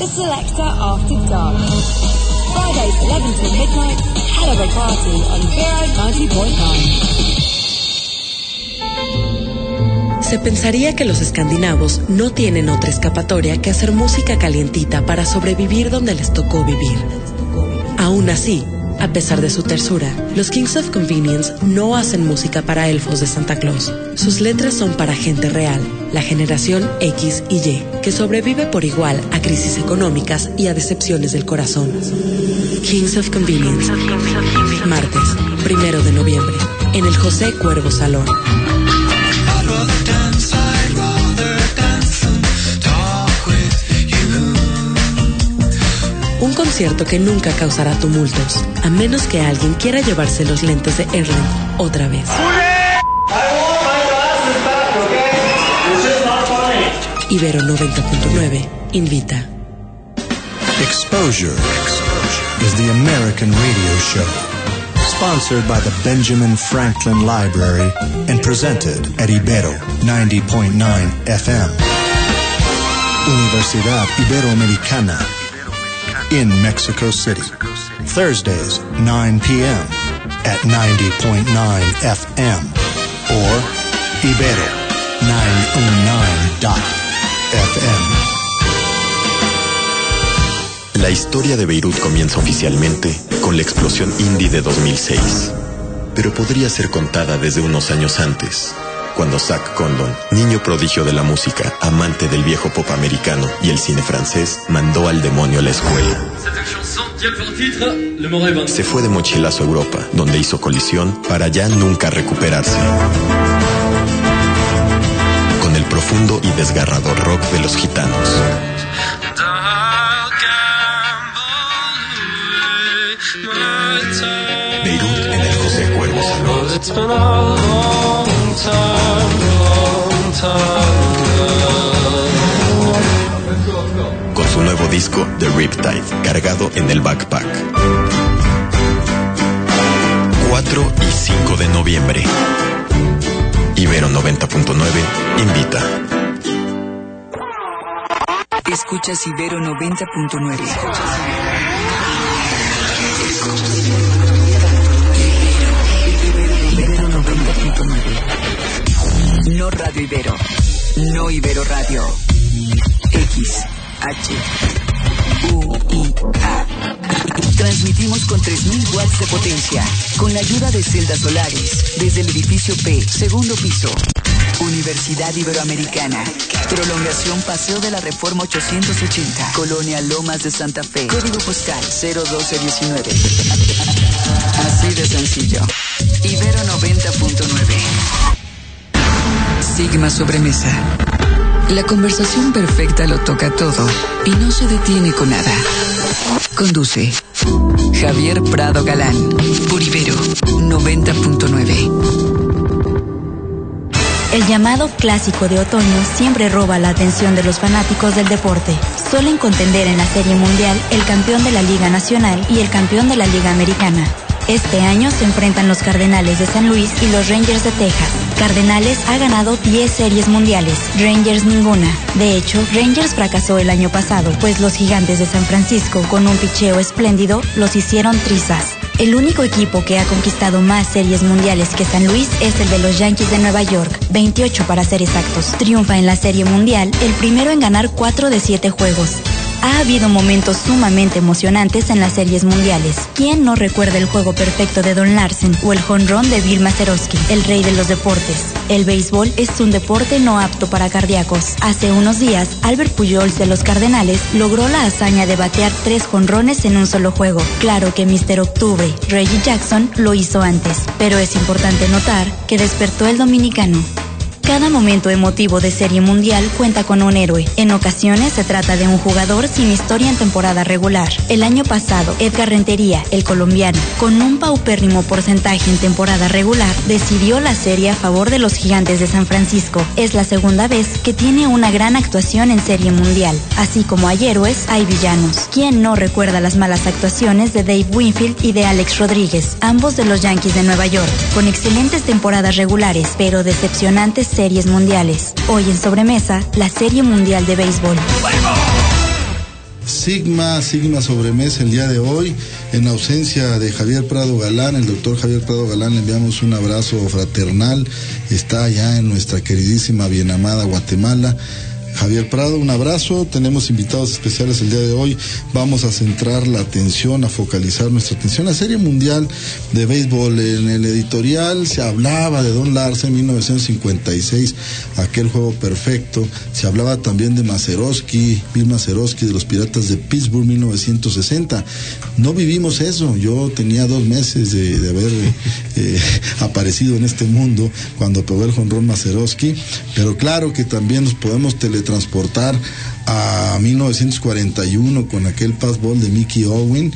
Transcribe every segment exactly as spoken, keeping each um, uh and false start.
The Selector After Dark. Fridays eleven till midnight, hell of a party on Vero ninety point nine. Se pensaría que los escandinavos no tienen otra escapatoria que hacer música calientita para sobrevivir donde les tocó vivir. Aún así, a pesar de su tersura, los Kings of Convenience no hacen música para elfos de Santa Claus. Sus letras son para gente real, la generación X y Y, que sobrevive por igual a crisis económicas y a decepciones del corazón. Kings of Convenience. Martes, primero de noviembre, en el José Cuervo Salón. Un concierto que nunca causará tumultos, a menos que alguien quiera llevarse los lentes de Erland otra vez. Ibero noventa punto nueve invita. Exposure is the American radio show, sponsored by the Benjamin Franklin Library and presented at Ibero ninety point nine F M. Universidad Iberoamericana in Mexico City. Thursdays, nine p.m. at ninety point nine F M or Ibero nine oh nine dot F M. La historia de Beirut comienza oficialmente con la explosión indie de dos mil seis, pero podría ser contada desde unos años antes, cuando Zach Condon, niño prodigio de la música, amante del viejo pop americano y el cine francés, mandó al demonio a la escuela. Se fue de mochilazo a Europa, donde hizo colisión para ya nunca recuperarse. Con el profundo y desgarrador rock de los gitanos. Beirut en el José Cuervo Salón. Con su nuevo disco The Riptide, cargado en el backpack. cuatro y cinco de noviembre. Ibero noventa punto nueve invita. Escuchas Ibero noventa punto nueve. Ibero noventa punto nueve. No Radio Ibero. No Ibero Radio. X, H, U, I, A. Transmitimos con tres mil watts de potencia, con la ayuda de celdas solares, desde el edificio P, segundo piso. Universidad Iberoamericana. Prolongación Paseo de la Reforma ochocientos ochenta. Colonia Lomas de Santa Fe. Código postal cero doce diecinueve. Así de sencillo. Ibero noventa punto nueve. Sigma Sobremesa. La conversación perfecta lo toca todo y no se detiene con nada. Conduce Javier Prado Galán. Por Ibero noventa punto nueve. El llamado clásico de otoño siempre roba la atención de los fanáticos del deporte. Suelen contender en la Serie Mundial el campeón de la Liga Nacional y el campeón de la Liga Americana. Este año se enfrentan los Cardenales de San Luis y los Rangers de Texas. Cardenales ha ganado diez series mundiales, Rangers ninguna. De hecho, Rangers fracasó el año pasado, pues los Gigantes de San Francisco, con un picheo espléndido, los hicieron trizas. El único equipo que ha conquistado más series mundiales que San Luis es el de los Yankees de Nueva York, veintiocho para ser exactos. Triunfa en la Serie Mundial, el primero en ganar cuatro de siete juegos. Ha habido momentos sumamente emocionantes en las series mundiales. ¿Quién no recuerda el juego perfecto de Don Larsen o el jonrón de Bill Mazeroski, el rey de los deportes? El béisbol es un deporte no apto para cardíacos. Hace unos días, Albert Pujols de los Cardenales logró la hazaña de batear tres jonrones en un solo juego. Claro que míster Octubre, Reggie Jackson, lo hizo antes, pero es importante notar que despertó el dominicano. Cada momento emotivo de Serie Mundial cuenta con un héroe. En ocasiones se trata de un jugador sin historia en temporada regular. El año pasado, Edgar Rentería, el colombiano, con un paupérrimo porcentaje en temporada regular, decidió la serie a favor de los Gigantes de San Francisco. Es la segunda vez que tiene una gran actuación en Serie Mundial. Así como hay héroes, hay villanos. ¿Quién no recuerda las malas actuaciones de Dave Winfield y de Alex Rodríguez, ambos de los Yankees de Nueva York, con excelentes temporadas regulares, pero decepcionantes series mundiales? Hoy en Sobremesa, la Serie Mundial de Béisbol. Sigma, Sigma Sobremesa el día de hoy, en ausencia de Javier Prado Galán, el doctor Javier Prado Galán, le enviamos un abrazo fraternal, está allá en nuestra queridísima, bien amada Guatemala. Javier Prado, un abrazo. Tenemos invitados especiales el día de hoy. Vamos a centrar la atención, a focalizar nuestra atención. La Serie Mundial de Béisbol, en el editorial se hablaba de Don Larsen, mil novecientos cincuenta y seis, aquel juego perfecto. Se hablaba también de Mazeroski, Bill Mazeroski, de los Piratas de Pittsburgh, mil novecientos sesenta. No vivimos eso. Yo tenía dos meses de, de haber eh, aparecido en este mundo cuando pegó el jonrón Mazeroski, pero claro que también nos podemos teletransportar transportar a mil novecientos cuarenta y uno con aquel pass ball de Mickey Owen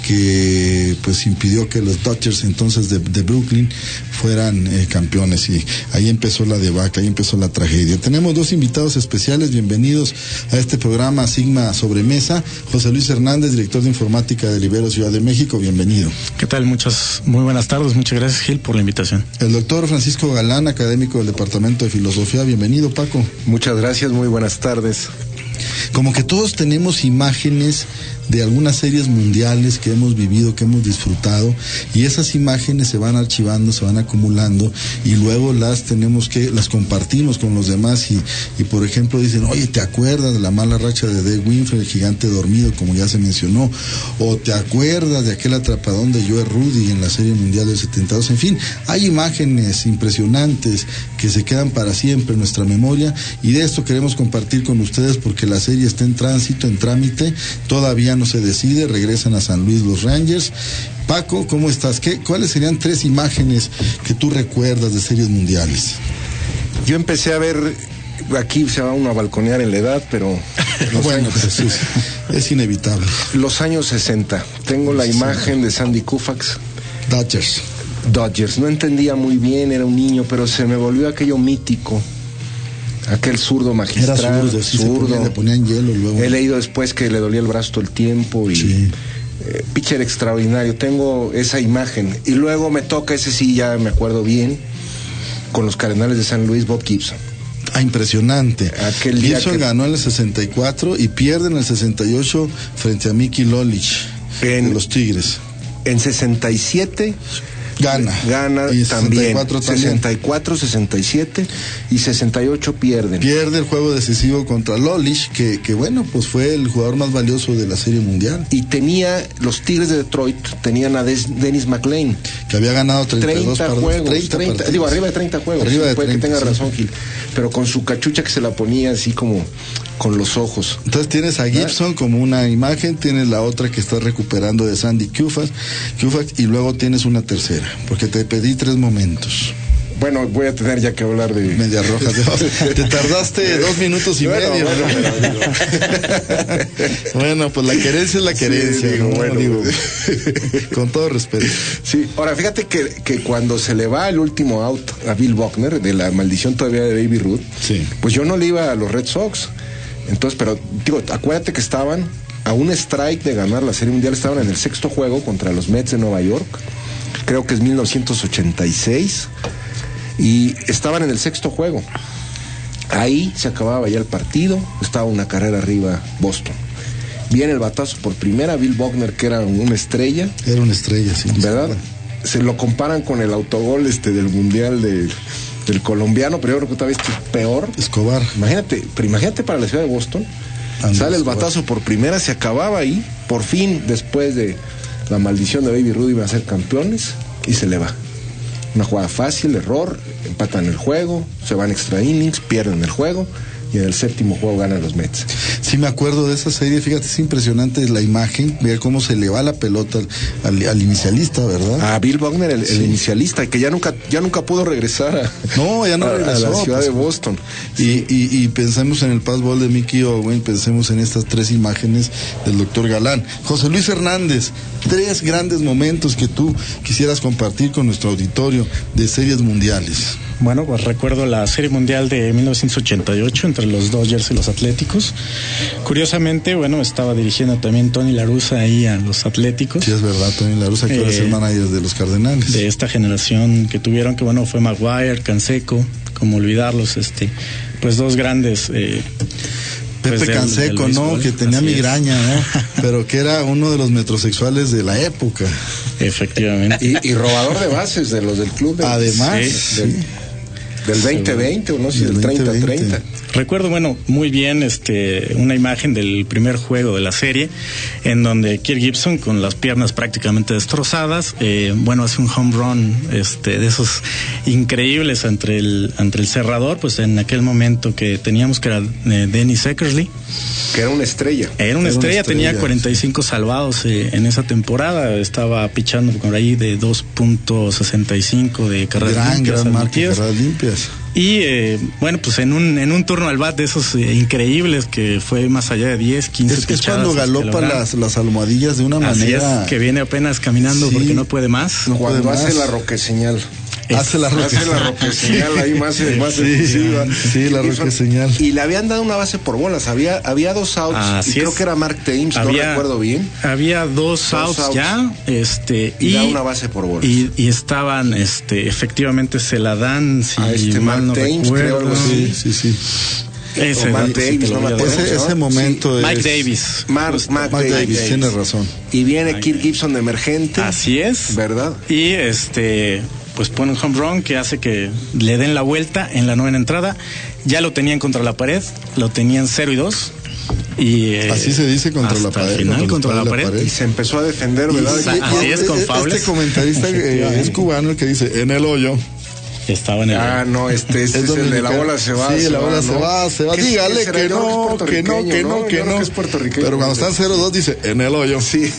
que pues impidió que los Dodgers entonces de, de Brooklyn fueran eh, campeones, y ahí empezó la debacle, ahí empezó la tragedia. Tenemos dos invitados especiales, bienvenidos a este programa Sigma Sobremesa. José Luis Hernández, director de informática de Libero Ciudad de México, bienvenido. ¿Qué tal? Muchas, muy buenas tardes, muchas gracias, Gil, por la invitación. El doctor Francisco Galán, académico del Departamento de Filosofía, bienvenido, Paco. Muchas gracias, muy buenas tardes. Como que todos tenemos imágenes de algunas series mundiales que hemos vivido, que hemos disfrutado, y esas imágenes se van archivando, se van acumulando, y luego las tenemos que, las compartimos con los demás, y, y por ejemplo dicen, oye, ¿te acuerdas de la mala racha de Dave Winfield, el gigante dormido, como ya se mencionó? O ¿te acuerdas de aquel atrapadón de Joe Rudy en la Serie Mundial del setenta y dos? En fin, hay imágenes impresionantes que se quedan para siempre en nuestra memoria, y de esto queremos compartir con ustedes porque la serie está en tránsito, en trámite, todavía no se decide, regresan a San Luis los Rangers. Paco, ¿cómo estás? ¿Qué, ¿Cuáles serían tres imágenes que tú recuerdas de series mundiales? Yo empecé a ver, aquí se va uno a balconear en la edad, pero... bueno, pues es, es inevitable. Los años sesenta. Tengo la imagen de Sandy Koufax. Dodgers. Dodgers. No entendía muy bien, era un niño, pero se me volvió aquello mítico. Aquel zurdo magistral. Era zurdo, sí, zurdo. Se ponía, le ponían hielo luego. He leído después que le dolía el brazo todo el tiempo y sí. eh, pitcher extraordinario. Tengo esa imagen. Y luego me toca, ese sí ya me acuerdo bien, con los Cardenales de San Luis, Bob Gibson. Ah, impresionante. Aquel día Gibson que... ganó en el sesenta y cuatro y pierde en el sesenta y ocho frente a Mickey Lolich en, de los Tigres. En sesenta y siete... Gana. Gana y también. sesenta y cuatro también. sesenta y cuatro, sesenta y siete y sesenta y ocho pierden. Pierde el juego decisivo contra Lolich, que, que bueno, pues fue el jugador más valioso de la Serie Mundial. Y tenía, los Tigres de Detroit tenían a Des, Dennis McLain. Que había ganado treinta y dos treinta juegos. treinta, treinta, digo, arriba de treinta juegos. Arriba de puede treinta, que tenga sí. razón, Gil. Pero con su cachucha que se la ponía así como con los ojos. Entonces tienes a Gibson como una imagen, tienes la otra que estás recuperando de Sandy Koufax, Koufax y luego tienes una tercera, porque te pedí tres momentos. Bueno, voy a tener ya que hablar de... Medias Rojas. De... Te tardaste dos minutos y bueno, medio. Bueno, bueno, bueno, pues la querencia es la querencia. Sí, digo, ¿no? bueno, digo, con todo respeto. Sí, ahora fíjate que, que cuando se le va el último out a Bill Buckner, de la maldición todavía de Baby Ruth, sí. Pues yo no le iba a los Red Sox. Entonces, pero digo, acuérdate que estaban a un strike de ganar la Serie Mundial, estaban en el sexto juego contra los Mets de Nueva York, creo que es mil novecientos ochenta y seis, y estaban en el sexto juego. Ahí se acababa ya el partido, estaba una carrera arriba Boston. Viene el batazo por primera, Bill Buckner, que era una estrella. Era una estrella, sí. ¿Verdad? Se lo comparan con el autogol este del Mundial de... del colombiano, pero yo creo que todavía es peor. Escobar. Imagínate, pero imagínate para la ciudad de Boston. Andrés sale el batazo por primera, se acababa ahí. Por fin, después de la maldición de Baby Ruth, iban a ser campeones y se le va. Una jugada fácil, error, empatan el juego, se van extra innings, pierden el juego. Y en el séptimo juego ganan los Mets. Sí, me acuerdo de esa serie, fíjate, es impresionante la imagen, ver cómo se le va la pelota al, al, al inicialista, ¿verdad? A Bill Buckner, el, sí. el inicialista, que ya nunca ya nunca pudo regresar a, no, ya no regresó, a la ciudad pues, de Boston. Sí. Y, y, y pensemos en el passball de Mickey Owen, pensemos en estas tres imágenes del doctor Galán. José Luis Hernández, tres grandes momentos que tú quisieras compartir con nuestro auditorio de series mundiales. Bueno, pues recuerdo la Serie Mundial de mil novecientos ochenta y ocho entre los Dodgers y los Atléticos. Curiosamente, bueno, estaba dirigiendo también Tony La Russa ahí a los Atléticos. Sí, es verdad, Tony La Russa, que va a ser manager de los Cardenales. De esta generación que tuvieron, que bueno, fue Maguire, Canseco, como olvidarlos, este, pues dos grandes... Eh, Pepe pues, del- Canseco, del ¿no? béisbol. Que tenía Así es. migraña, ¿no? Pero que era uno de los metrosexuales de la época. Efectivamente. Y, y robador de bases de los del club. De, Además, Sí. del, del veinte veinte o no sé, Del del treinta veinte veinte. treinta. Recuerdo, bueno, muy bien este una imagen del primer juego de la serie, en donde Kirk Gibson, con las piernas prácticamente destrozadas, eh, bueno, hace un home run este, de esos increíbles entre el, entre el cerrador, pues en aquel momento que teníamos, que era eh, Dennis Eckersley. Que era una estrella. Era una Era una estrella, tenía estrella, cuarenta y cinco salvados eh, en esa temporada, estaba pichando por ahí de dos punto sesenta y cinco de carreras Gran, limpias gran marca de admitidas. carreras limpias. Y eh, bueno, pues en un en un turno al bat de esos eh, increíbles que fue más allá de diez, quince Es que es pichadas cuando que galopa lograron. las, las almohadillas de una Así manera. es, que viene apenas caminando Sí. porque no puede más. No Cuando puede hace más. la roqueseñal. Hace la Hace la roqueseñal ahí más, más Sí, efusiva. sí, la Y son- roqueseñal. Y le habían dado una base por bolas. Había, había dos outs. Así y creo es. que era Mark Thames, no Había- recuerdo bien. Había dos, Dos outs, outs. ya, este Y y, da una base por bolas. y, y estaban, este, efectivamente se la dan, si A este mal Mark no Thames, recuerdo. creo, algo así. Sí, sí, sí. Ese O Mark dato sí Davis, te lo no voy me a acuerdo. dar. Ese, ese momento Mike es. Davis. Mark, Justo. Mark Mike Davis. Davis, tienes razón. Y viene Mike Kirk Davis. Gibson de emergente. Así es. ¿Verdad? Y este, pues pone un home run que hace que le den la vuelta en la novena entrada. Ya lo tenían contra la pared, lo tenían cero y dos. Y, eh, Así se dice contra hasta la pared. el final, ¿no? contra la pared. Y se empezó a defender, Y- ¿verdad? y- y- Así y- es, con este faules. comentarista eh, es cubano el que dice en el hoyo. Estaba en el. Ah, no, este, este es, el de la dominicano. bola se va. Sí, la bola se ¿no? va, se va. ¿Qué- Dígale qué será? que Yo creo no, es que no, puertorriqueño, que no, Yo que creo no. es puertorriqueño. Pero cuando están cero dos dice en el hoyo. Sí.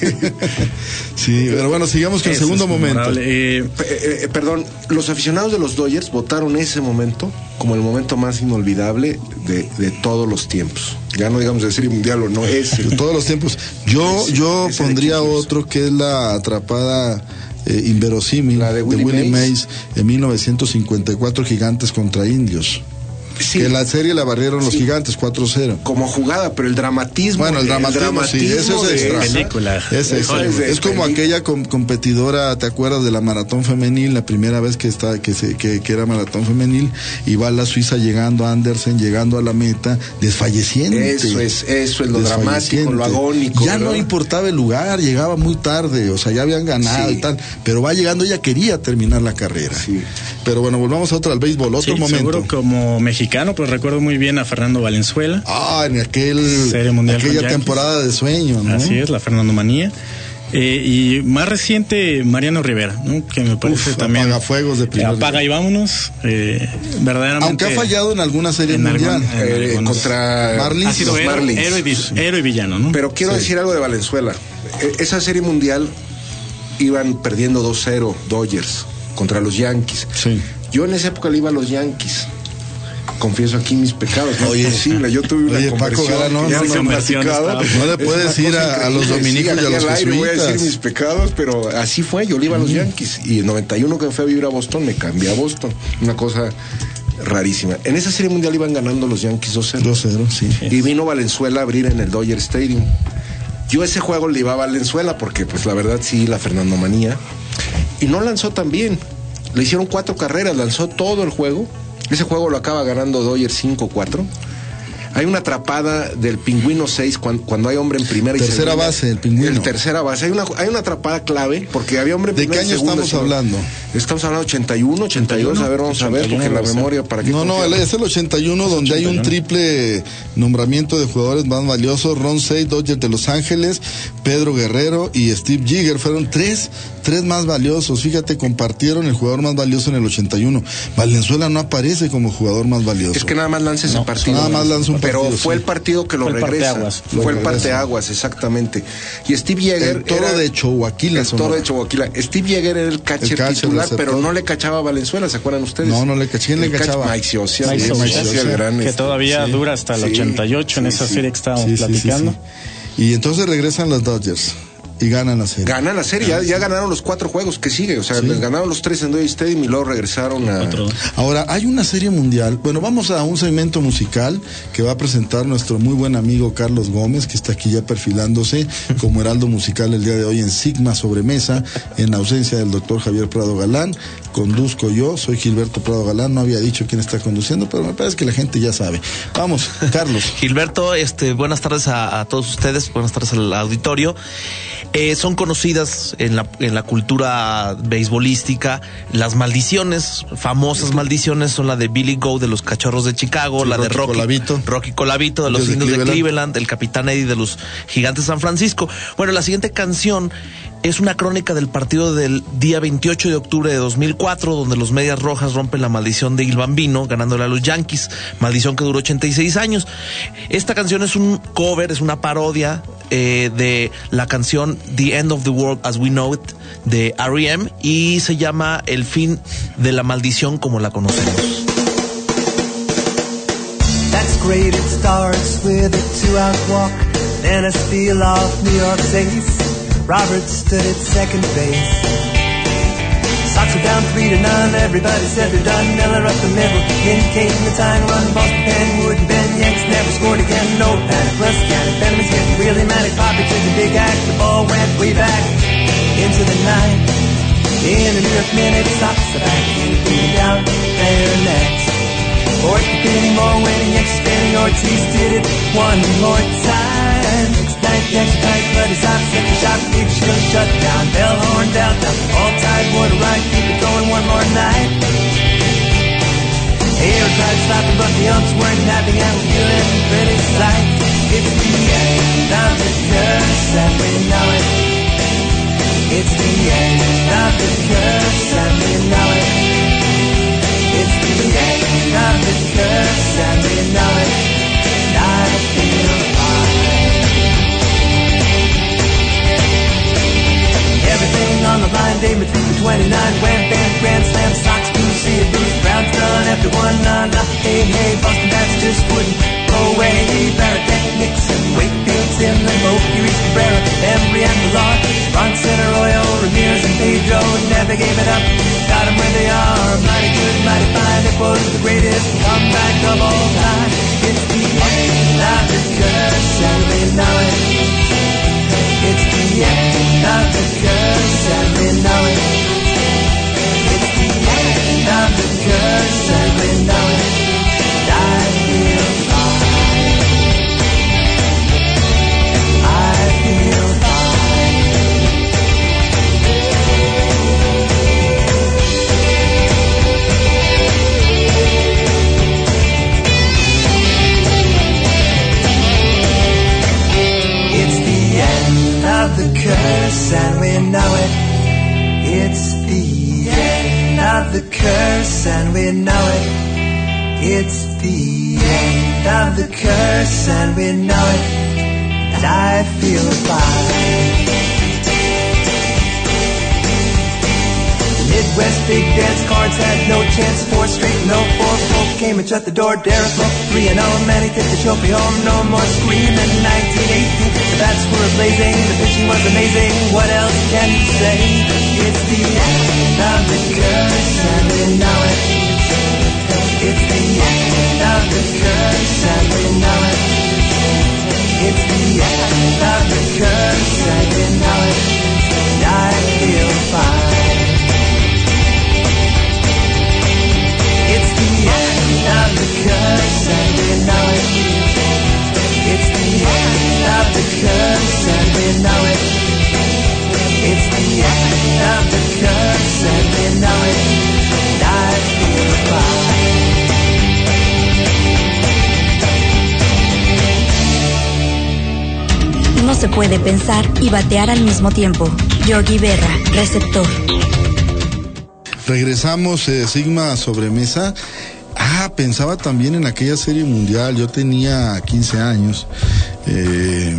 Sí, pero bueno, sigamos con el Ese segundo es momento. memorable. Eh, Eh, eh, perdón, los aficionados de los Dodgers votaron ese momento como el momento más inolvidable de, de todos los tiempos. Ya no digamos de serie mundial o no, es De el- todos los tiempos. Yo, Ese- yo ese de pondría Kirk Gibson. otro que es la atrapada eh, inverosímil La de Willie Mays. Mays. en mil novecientos cincuenta y cuatro, Gigantes contra Indios. sí, Que la serie la barrieron los Sí. Gigantes cuatro cero. como jugada, pero el dramatismo. Bueno, el dramatismo, sí, eso es de extra. esa- Película. Es, Eso es, es de es como peli- aquella com- competidora, ¿te acuerdas de la maratón femenil? La primera vez que está, que se, que, que era maratón femenil, y va la Suiza llegando a Andersen, llegando a la meta, desfalleciente. Eso es, eso es lo dramático, Desfalleciente. lo agónico. Ya no ¿verdad? importaba el lugar, llegaba muy tarde, o sea, ya habían ganado Sí. y tal, pero va llegando, ella quería terminar la carrera. Sí. Pero bueno, volvamos a otro al béisbol, otro sí, momento. seguro como mexicano, pues recuerdo muy bien a Fernando Valenzuela. Ah, en aquel, Serie Mundial con aquella Yankees. temporada de sueño, ¿no? Así es, la Fernando Manía. Eh, y más reciente, Mariano Rivera, ¿no? Que me parece Uf, también. apagafuegos de primer Apaga y vámonos. Eh, verdaderamente. Aunque ha fallado en alguna serie en mundial. algún- en Eh, algunos- contra Marlins. ha sido los héroe, Marlins. héroe y vi- héroe y villano, ¿no? Pero quiero Sí. decir algo de Valenzuela. Eh, Esa serie mundial iban perdiendo dos cero Dodgers contra los Yankees. Sí. Yo en esa época le iba a los Yankees. Confieso aquí mis pecados, no Oye. es posible. Yo tuve una Oye, Paco conversión Gara, no, que ya no, les no, he conversión platicado. estaba- No le Es puedes una ir cosa a- a los increíble. dominicos Sí, y a aquí los al aire voy a decir jesuitas. mis pecados, pero así fue. Yo le iba a los Yankees y en noventa y uno que me fui a vivir a Boston me cambié a Boston. Una cosa rarísima. En esa serie mundial iban ganando los Yankees dos cero. dos cero, sí. Y vino Valenzuela a abrir en el Dodger Stadium. Yo ese juego le iba a Valenzuela porque pues la verdad sí, la Fernando Manía. Y no lanzó tan bien. Le hicieron cuatro carreras, lanzó todo el juego. Ese juego lo acaba ganando Dodger cinco cuatro. Hay una atrapada del Pingüino seis cuando, cuando hay hombre en primera y Tercera segunda. base, el Pingüino. El tercera base. Hay una, hay una atrapada clave porque había hombre en ¿De primera qué y año segunda, estamos señor. hablando? Estamos hablando de ochenta y uno, ochenta y dos. A ver, vamos a ver, ochenta y uno, porque la debe ser. memoria para qué No, no, confiamos? es el ochenta y uno donde hay un triple nombramiento de jugadores más valiosos. Ron Cey, Dodgers de Los Ángeles, Pedro Guerrero y Steve Jigger. Fueron tres, tres más valiosos. Fíjate, compartieron el jugador más valioso en el ochenta y uno. Valenzuela no aparece como jugador más valioso. Es que nada más lanza ese partido. nada más lanza un Pero partido, fue sí. el partido que lo Fue el regresa. parteaguas. Lo Fue el regresa. parteaguas, exactamente. Y Steve Yeager. El toro era- de Choaquila, El toro Sonora. de Choaquila. Steve Yeager era el catcher, El catcher, titular, receptor. pero no le cachaba a Valenzuela, ¿se acuerdan ustedes? No, no le caché. ¿Quién le El catch- cachaba? Mike Siocia. Mike Sí, Siocia, Siocia, el gran, que este, todavía sí. dura hasta el Sí, ochenta y ocho en sí, esa sí. serie que estábamos Sí, sí, sí, platicando. sí. Y entonces regresan los Dodgers. y ganan la serie. Ganan la serie, ya, ya ganaron los cuatro juegos que sigue, o sea, sí. les ganaron los tres en Dodger Stadium y luego regresaron a... Ahora, hay una serie mundial, bueno, vamos a un segmento musical que va a presentar nuestro muy buen amigo Carlos Gómez, que está aquí ya perfilándose como heraldo musical el día de hoy en Sigma Sobremesa, en ausencia del doctor Javier Prado Galán. Conduzco yo, soy Gilberto Prado Galán, no había dicho quién está conduciendo, pero me parece que la gente ya sabe. Vamos, Carlos. Gilberto, este, buenas tardes a, a todos ustedes, buenas tardes al auditorio. Eh, son conocidas en la, en la cultura beisbolística las maldiciones, famosas maldiciones, son la de Billy Goat de los Cachorros de Chicago, sí, la Rocky de Rocky Colavito. Rocky Colavito de los Indios de Cleveland. de Cleveland, el Capitán Eddie de los Gigantes de San Francisco. Bueno, la siguiente canción es una crónica del partido del día veintiocho de octubre de dos mil cuatro, donde los Medias Rojas rompen la maldición de Il Bambino, ganándole a los Yankees, maldición que duró ochenta y seis años. Esta canción es un cover, es una parodia eh, de la canción The End of the World as We Know It de R E M y se llama El fin de la maldición como la conocemos. That's great, it starts with a two-out walk, then a steal off New York's ace. Robert stood at second base. Sox were down three to none. Everybody said they're done. Miller up the middle, indicating the tying run. Boston, Penwood, and Ben Yanks never scored again. No panic, Russ Cannon, Benjamin's getting really manic. Poppy took a big act. The ball went way back into the night. In a New York minute, Sox are back in beating down there next. Fourth to Penny Moore winning, Yanks spinning. Ortiz did it one more time. Ninth, extra tight, but his ops at the shop, big shield shut down. Bell horn down, down, all tied, what a ride, keep it going one more night. Air tried to stop him, but the umps weren't happy and was feeling pretty slight. It's the end of the curse, and we know it. It's the end of the curse, and we know it. It's the end of the curse, and we know it. And I feel fine. Everything on the line, David threw for twenty-nine. Wham, bam, grand slam, Sox, blue, see it, Bruce Brown's done after one, nah, nah. Hey, hey, Boston bats just wouldn't go away. Barrett, Beck, Nixon, Wakefield, Tim, and Mookie, Reese, Cabrera, Embry, and Millard, Bronson, Arroyo, Ramirez, and Pedro never gave it up. Got them where they are, mighty good, mighty fine. It was the greatest comeback of all time. It's the end of the curse, and we know it. It's the end of the curse, and we know it. It's the end of the curse, and we know it. And I feel fine. I feel fine. It's the end of the curse, and we know it. It's the end of the curse, and we know it. It's the end of the curse, and we know it. And I feel fine. Midwest big dance cards had no chance. Four straight, no four. Folk came and shut the door. Derek Hook, three and oh, man, he took the trophy home. No more screaming. nineteen eighteen, the bats were blazing. The pitching was amazing. What else can you say? It's the end of the curse, and we know it. It's the end of the curse, and we know it. It's the end of the curse, and we know it. And I feel fine. It's the end of the curse, and we know it. It's the end of the curse, and we know it. It's the end of the curse, and we know it. And I feel fine. No se puede pensar y batear al mismo tiempo. Yogi Berra, receptor. Regresamos, eh, Sigma Sobremesa. Ah, pensaba también en aquella serie mundial. Yo tenía quince años. Eh,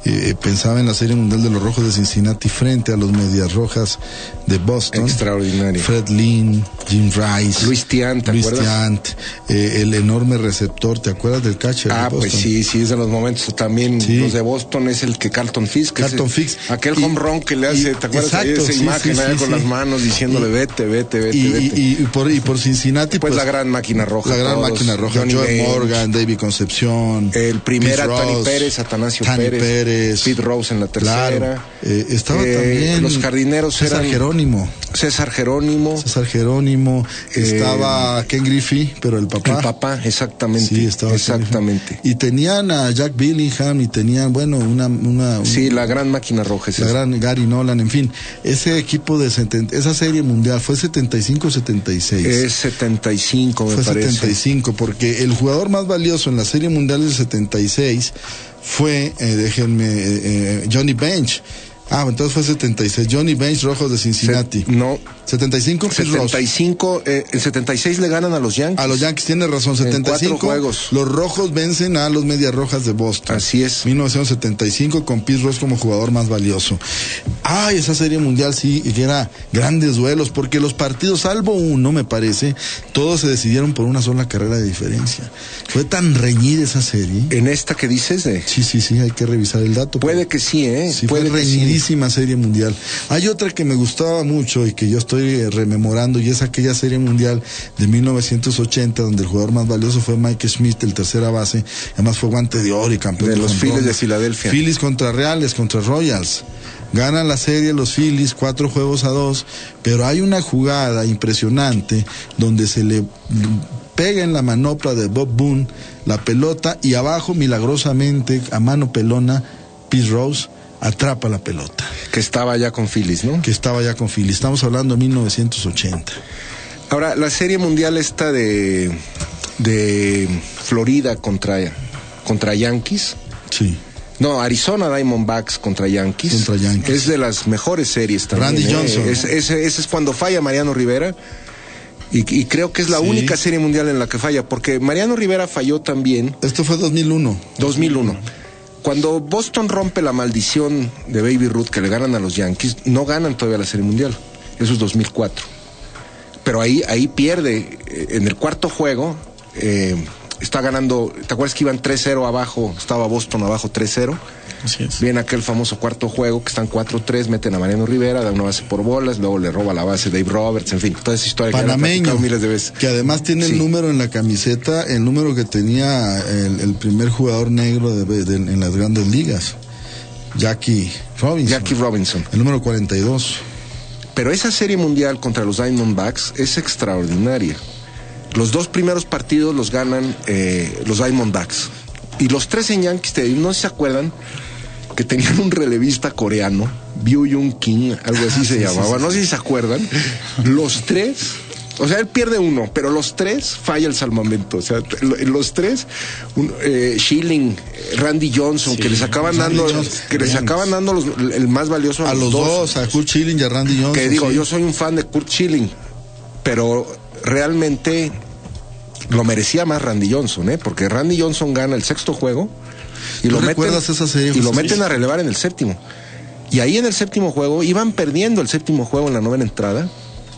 eh, pensaba en la Serie Mundial de los Rojos de Cincinnati frente a los Medias Rojas de Boston. Extraordinario. Fred Lynn, Jim Rice, Luis Tiant, ¿te Luis acuerdas? Tiant, eh, el enorme receptor, ¿te acuerdas del catcher Ah, de Boston? pues sí, sí, es de los momentos también. Sí. Los de Boston es el que Carlton Fisk. Carlton ese, Fisk. Aquel Y- home run que le hace, y- ¿te acuerdas exacto, de esa sí, imagen sí, ahí sí, con sí. las manos diciéndole Y- vete, vete, vete, Y, vete? y- y por, y por Cincinnati, pues, pues la gran máquina roja. la gran todos, máquina roja, Johnny Joe Bench, Morgan, David Concepción, el primer Pete Tony Rose, Pérez, Atanasio Tony Pérez, Pérez, Pete Rose en la tercera. Claro. Eh, estaba Eh, también los jardineros César eran Jerónimo. César Jerónimo. César Jerónimo, Eh, estaba Ken Griffey, pero el papá. El papá, exactamente. Sí, estaba Ken exactamente. Griffey. Y tenían a Jack Billingham y tenían, bueno, una... una Sí, un- la gran máquina roja es la esa. gran Gary Nolan, en fin, ese equipo de setenta, esa serie mundial fue setenta y cinco setenta y seis. Es setenta y cinco, me Fue parece. setenta y cinco, porque el jugador más valioso en la serie mundial del setenta y seis fue, eh, déjenme, eh, eh, Johnny Bench. Ah, entonces fue setenta y seis. Johnny Bench, Rojos de Cincinnati. Se- no. setenta y cinco, Pete Rose. setenta y cinco, eh, en setenta y seis le ganan a los Yankees. A los Yankees, tiene razón, setenta y cinco. En cuatro juegos. Los Rojos vencen a los Medias Rojas de Boston. Así es. mil novecientos setenta y cinco con Pete Rose como jugador más valioso. Ay, esa serie mundial sí, que era grandes duelos, porque los partidos, salvo uno, me parece, todos se decidieron por una sola carrera de diferencia. Fue tan reñida esa serie. En esta que dices de... Sí, sí, sí, hay que revisar el dato. Puede que sí, ¿eh? Sí, Puede fue que sí. reñidísima serie mundial. Hay otra que me gustaba mucho y que yo estoy eh, rememorando, y es aquella serie mundial de mil novecientos ochenta, donde el jugador más valioso fue Mike Smith, el tercera base, además fue guante de oro y campeón De de los home Phillies run. de Filadelfia. Phillies contra Reales, contra Royals. Ganan la serie los Phillies, cuatro juegos a dos, pero hay una jugada impresionante donde se le pega en la manopla de Bob Boone la pelota y abajo, milagrosamente, a mano pelona, Pete Rose atrapa la pelota. Que estaba ya con Phillies, ¿no? Que estaba ya con Phillies. Estamos hablando de mil novecientos ochenta. Ahora, la serie mundial esta de, de Florida contra, contra Yankees. Sí. No, Arizona Diamondbacks contra Yankees. Contra Yankees. Es de las mejores series también. Randy ¿eh? Johnson. Es- Ese es, es cuando falla Mariano Rivera. Y, y creo que es la Sí. única serie mundial en la que falla, porque Mariano Rivera falló también. Esto fue dos mil uno. dos mil uno. Cuando Boston rompe la maldición de Baby Ruth que le ganan a los Yankees, no ganan todavía la Serie Mundial. Eso es dos mil cuatro. Pero ahí, ahí pierde. eh, En el cuarto juego, eh, está ganando. ¿Te acuerdas que iban tres cero abajo? Estaba Boston abajo tres cero. Así es. Viene aquel famoso cuarto juego que están cuatro tres, meten a Mariano Rivera, da una base por bolas, luego le roba la base Dave Roberts, en fin, toda esa historia que ya la he Panameño, platicado miles de veces. que además tiene Sí. el número en la camiseta, el número que tenía el, el primer jugador negro de, de- en las grandes ligas, Jackie Robinson. Jackie Robinson. El número cuarenta y dos. Pero esa serie mundial contra los Diamondbacks es extraordinaria. Los dos primeros partidos los ganan eh, los Diamondbacks. Y los tres en Yankee Stadium, no sé si se acuerdan, que tenían un relevista coreano, Byu Jung Kim, algo así se Sí, llamaba, sí, sí, no sé si se acuerdan. Los tres, o sea, él pierde uno, pero los tres falla el salvamento. O sea, lo- los tres, un, eh, Schilling, Randy Johnson, Sí, que les acaban Randy dando, Johnson. que les acaban dando los- el más valioso A los dos, a Kurt Schilling y a Randy Johnson. que digo, sí. yo soy un fan de Kurt Schilling, pero realmente lo merecía más Randy Johnson, ¿eh? Porque Randy Johnson gana el sexto juego y ¿Tú lo meten, recuerdas esa serie, y lo José? meten a relevar en el séptimo. Y ahí en el séptimo juego, iban perdiendo el séptimo juego en la novena entrada,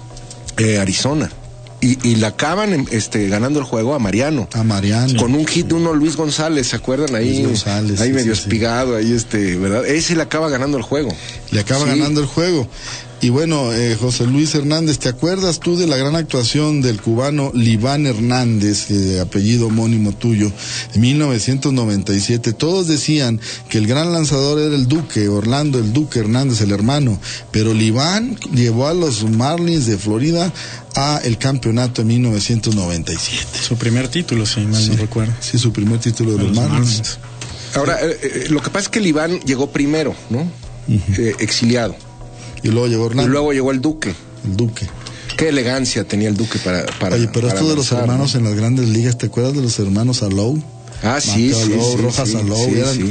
eh, Arizona. Y, y le acaban em, este, ganando el juego a Mariano. A Mariano. Con un hit de uno Luis González, ¿se acuerdan? Ahí, Luis González, ahí sí, medio sí, sí. espigado, ahí este, ¿verdad? Ese le acaba ganando el juego. Le acaba Sí. ganando el juego. Y bueno, eh, José Luis Hernández, ¿te acuerdas tú de la gran actuación del cubano Liván Hernández, eh, apellido homónimo tuyo, en mil novecientos noventa y siete? Todos decían que el gran lanzador era el Duque, Orlando el Duque Hernández, el hermano, pero Liván llevó a los Marlins de Florida a el campeonato en mil novecientos noventa y siete. Su primer título, si mal Sí, no recuerdo. sí, su primer título de A los, los Marlins. Marlins. Ahora, eh, eh, lo que pasa es que el Iván llegó primero, ¿no? Eh, exiliado. Y luego llegó Y Orlando, luego llegó el Duque. el Duque. Qué elegancia tenía el Duque para. para Oye, pero para esto de los lanzar, hermanos ¿no? en las grandes ligas, ¿te acuerdas de los hermanos Alou? Ah, sí, Mateo sí, Alou, sí, Rojas sí, Alou, sí, eran, sí.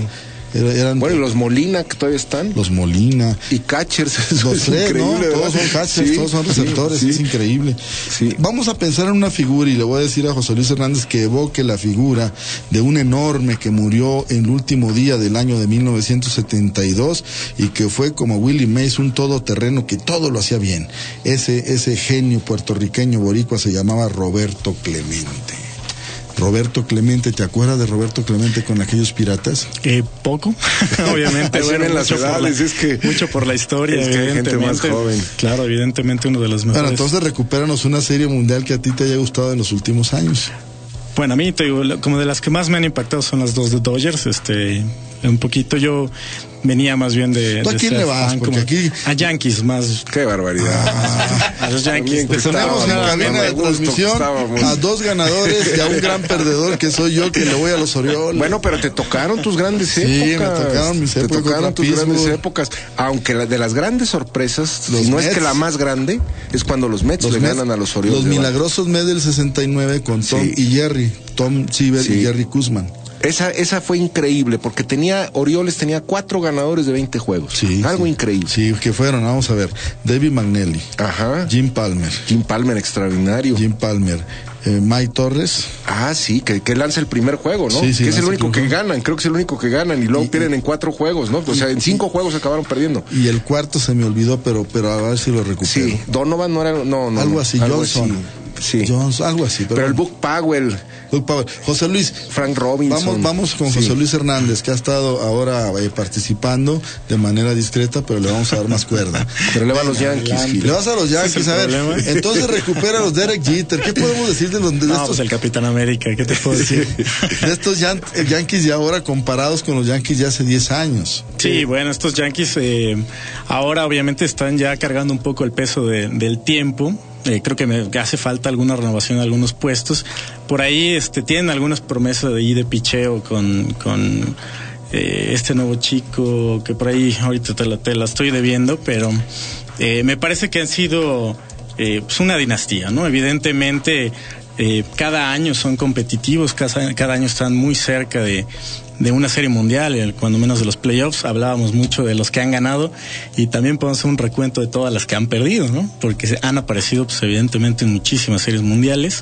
Eran, bueno, y los Molina, que todavía están. Los Molina. Y catchers. Los tres, ¿no? Todos son catchers, sí, todos son receptores, sí, sí. Es increíble. Sí. Vamos a pensar en una figura, y le voy a decir a José Luis Hernández que evoque la figura de un enorme que murió en el último día del año de mil novecientos setenta y dos y que fue como Willie Mays, un todoterreno que todo lo hacía bien. Ese, ese genio puertorriqueño boricua se llamaba Roberto Clemente. Roberto Clemente, ¿te acuerdas de Roberto Clemente con aquellos piratas? Eh, poco, obviamente. Bueno, en las edades, es que mucho por la historia, es que hay gente más joven. Claro, evidentemente uno de los mejores. Bueno, entonces recupéranos una serie mundial que a ti te haya gustado en los últimos años. Bueno, a mí te digo, como de las que más me han impactado son las dos de Dodgers, este, un poquito yo venía más bien de... ¿Tú a quién le vas? Porque aquí... A Yankees más. ¡Qué barbaridad! Ah, a los Yankees. Pues tenemos en cabina de transmisión a dos ganadores y a un gran perdedor que soy yo, que le voy a los Orioles. Bueno, pero te tocaron tus grandes épocas. Sí, me tocaron mis épocas. Te tocaron tus Pittsburgh. grandes épocas. Aunque la, de las grandes sorpresas, los no Mets, es que la más grande, es cuando los Mets los le Mets, ganan a los Orioles. Los milagrosos Mets del sesenta y nueve con Tom sí. y Jerry. Tom Seaver sí. y Jerry Kuzman. Esa, esa fue increíble, porque tenía, Orioles tenía cuatro ganadores de veinte juegos. Sí, Algo sí. increíble. Sí, que fueron, vamos a ver, David Magnelli. Ajá. Jim Palmer. Jim Palmer, extraordinario. Jim Palmer. Eh, Mike Torres. Ah, sí, que, que lanza el primer juego, ¿no? Sí, sí, que es el único que juego. ganan, creo que es el único que ganan, y luego y, pierden en cuatro juegos, ¿no? O sea, en cinco juegos acabaron perdiendo. Y el cuarto se me olvidó, pero, pero a ver si lo recupero. Sí, Donovan no era, no, no. Algo así, algo Johnson. Así. Sí. Jones, algo así. Pero, pero el Buck Powell. Buck Powell. José Luis. Frank Robinson. Vamos, vamos con sí. José Luis Hernández, que ha estado ahora eh, participando de manera discreta, pero le vamos a dar más cuerda. Pero le va a los Yankees. Le vas a los Yankees, a ver. Problema. Entonces recupera a los Derek Jeter. ¿Qué podemos decir de los de no, estos? Pues el Capitán América, ¿qué te puedo decir? De estos yan Yankees de ahora comparados con los Yankees de hace diez años. Sí, bueno, estos Yankees eh, ahora obviamente están ya cargando un poco el peso de, del tiempo. Eh, creo que me hace falta alguna renovación en algunos puestos. Por ahí este, tienen algunas promesas de, de picheo con, con eh, este nuevo chico que por ahí ahorita te la, te la estoy debiendo, pero eh, me parece que han sido eh, pues una dinastía, ¿no? Evidentemente eh, cada año son competitivos, cada, cada año están muy cerca de de una serie mundial, cuando menos de los playoffs. Hablábamos mucho de los que han ganado y también podemos hacer un recuento de todas las que han perdido, ¿no? Porque han aparecido, pues evidentemente, en muchísimas series mundiales.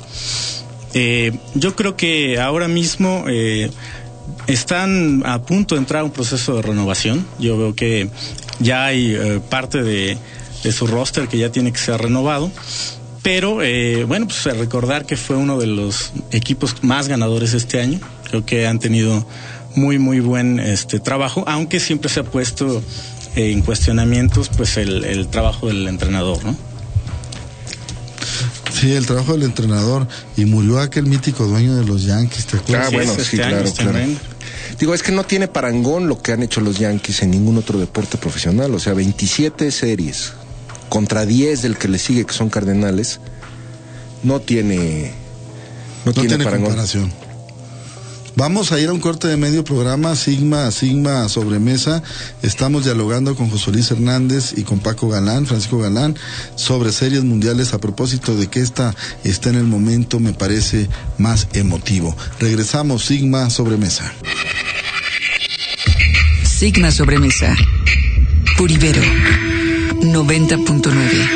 Eh, yo creo que ahora mismo eh, están a punto de entrar a un proceso de renovación. Yo veo que ya hay eh, parte de, de su roster que ya tiene que ser renovado. Pero, eh, bueno, pues recordar que fue uno de los equipos más ganadores este año. Creo que han tenido muy muy buen este trabajo, aunque siempre se ha puesto eh, en cuestionamientos pues el, el trabajo del entrenador, ¿no? Sí, el trabajo del entrenador, y murió aquel mítico dueño de los Yankees, ¿te acuerdas? Ah, bueno, sí, sí, claro, claro. Digo, es que no tiene parangón lo que han hecho los Yankees en ningún otro deporte profesional. O sea, veintisiete series contra diez del que le sigue, que son Cardenales, no tiene no, no tiene, tiene parangón. comparación. Vamos a ir a un corte de medio programa, Sigma, Sigma Sobremesa. Estamos dialogando con José Luis Hernández y con Paco Galán, Francisco Galán, sobre series mundiales, a propósito de que esta está en el momento, me parece, más emotivo. Regresamos, Sigma Sobremesa. Sigma Sobremesa, por Ibero noventa punto nueve.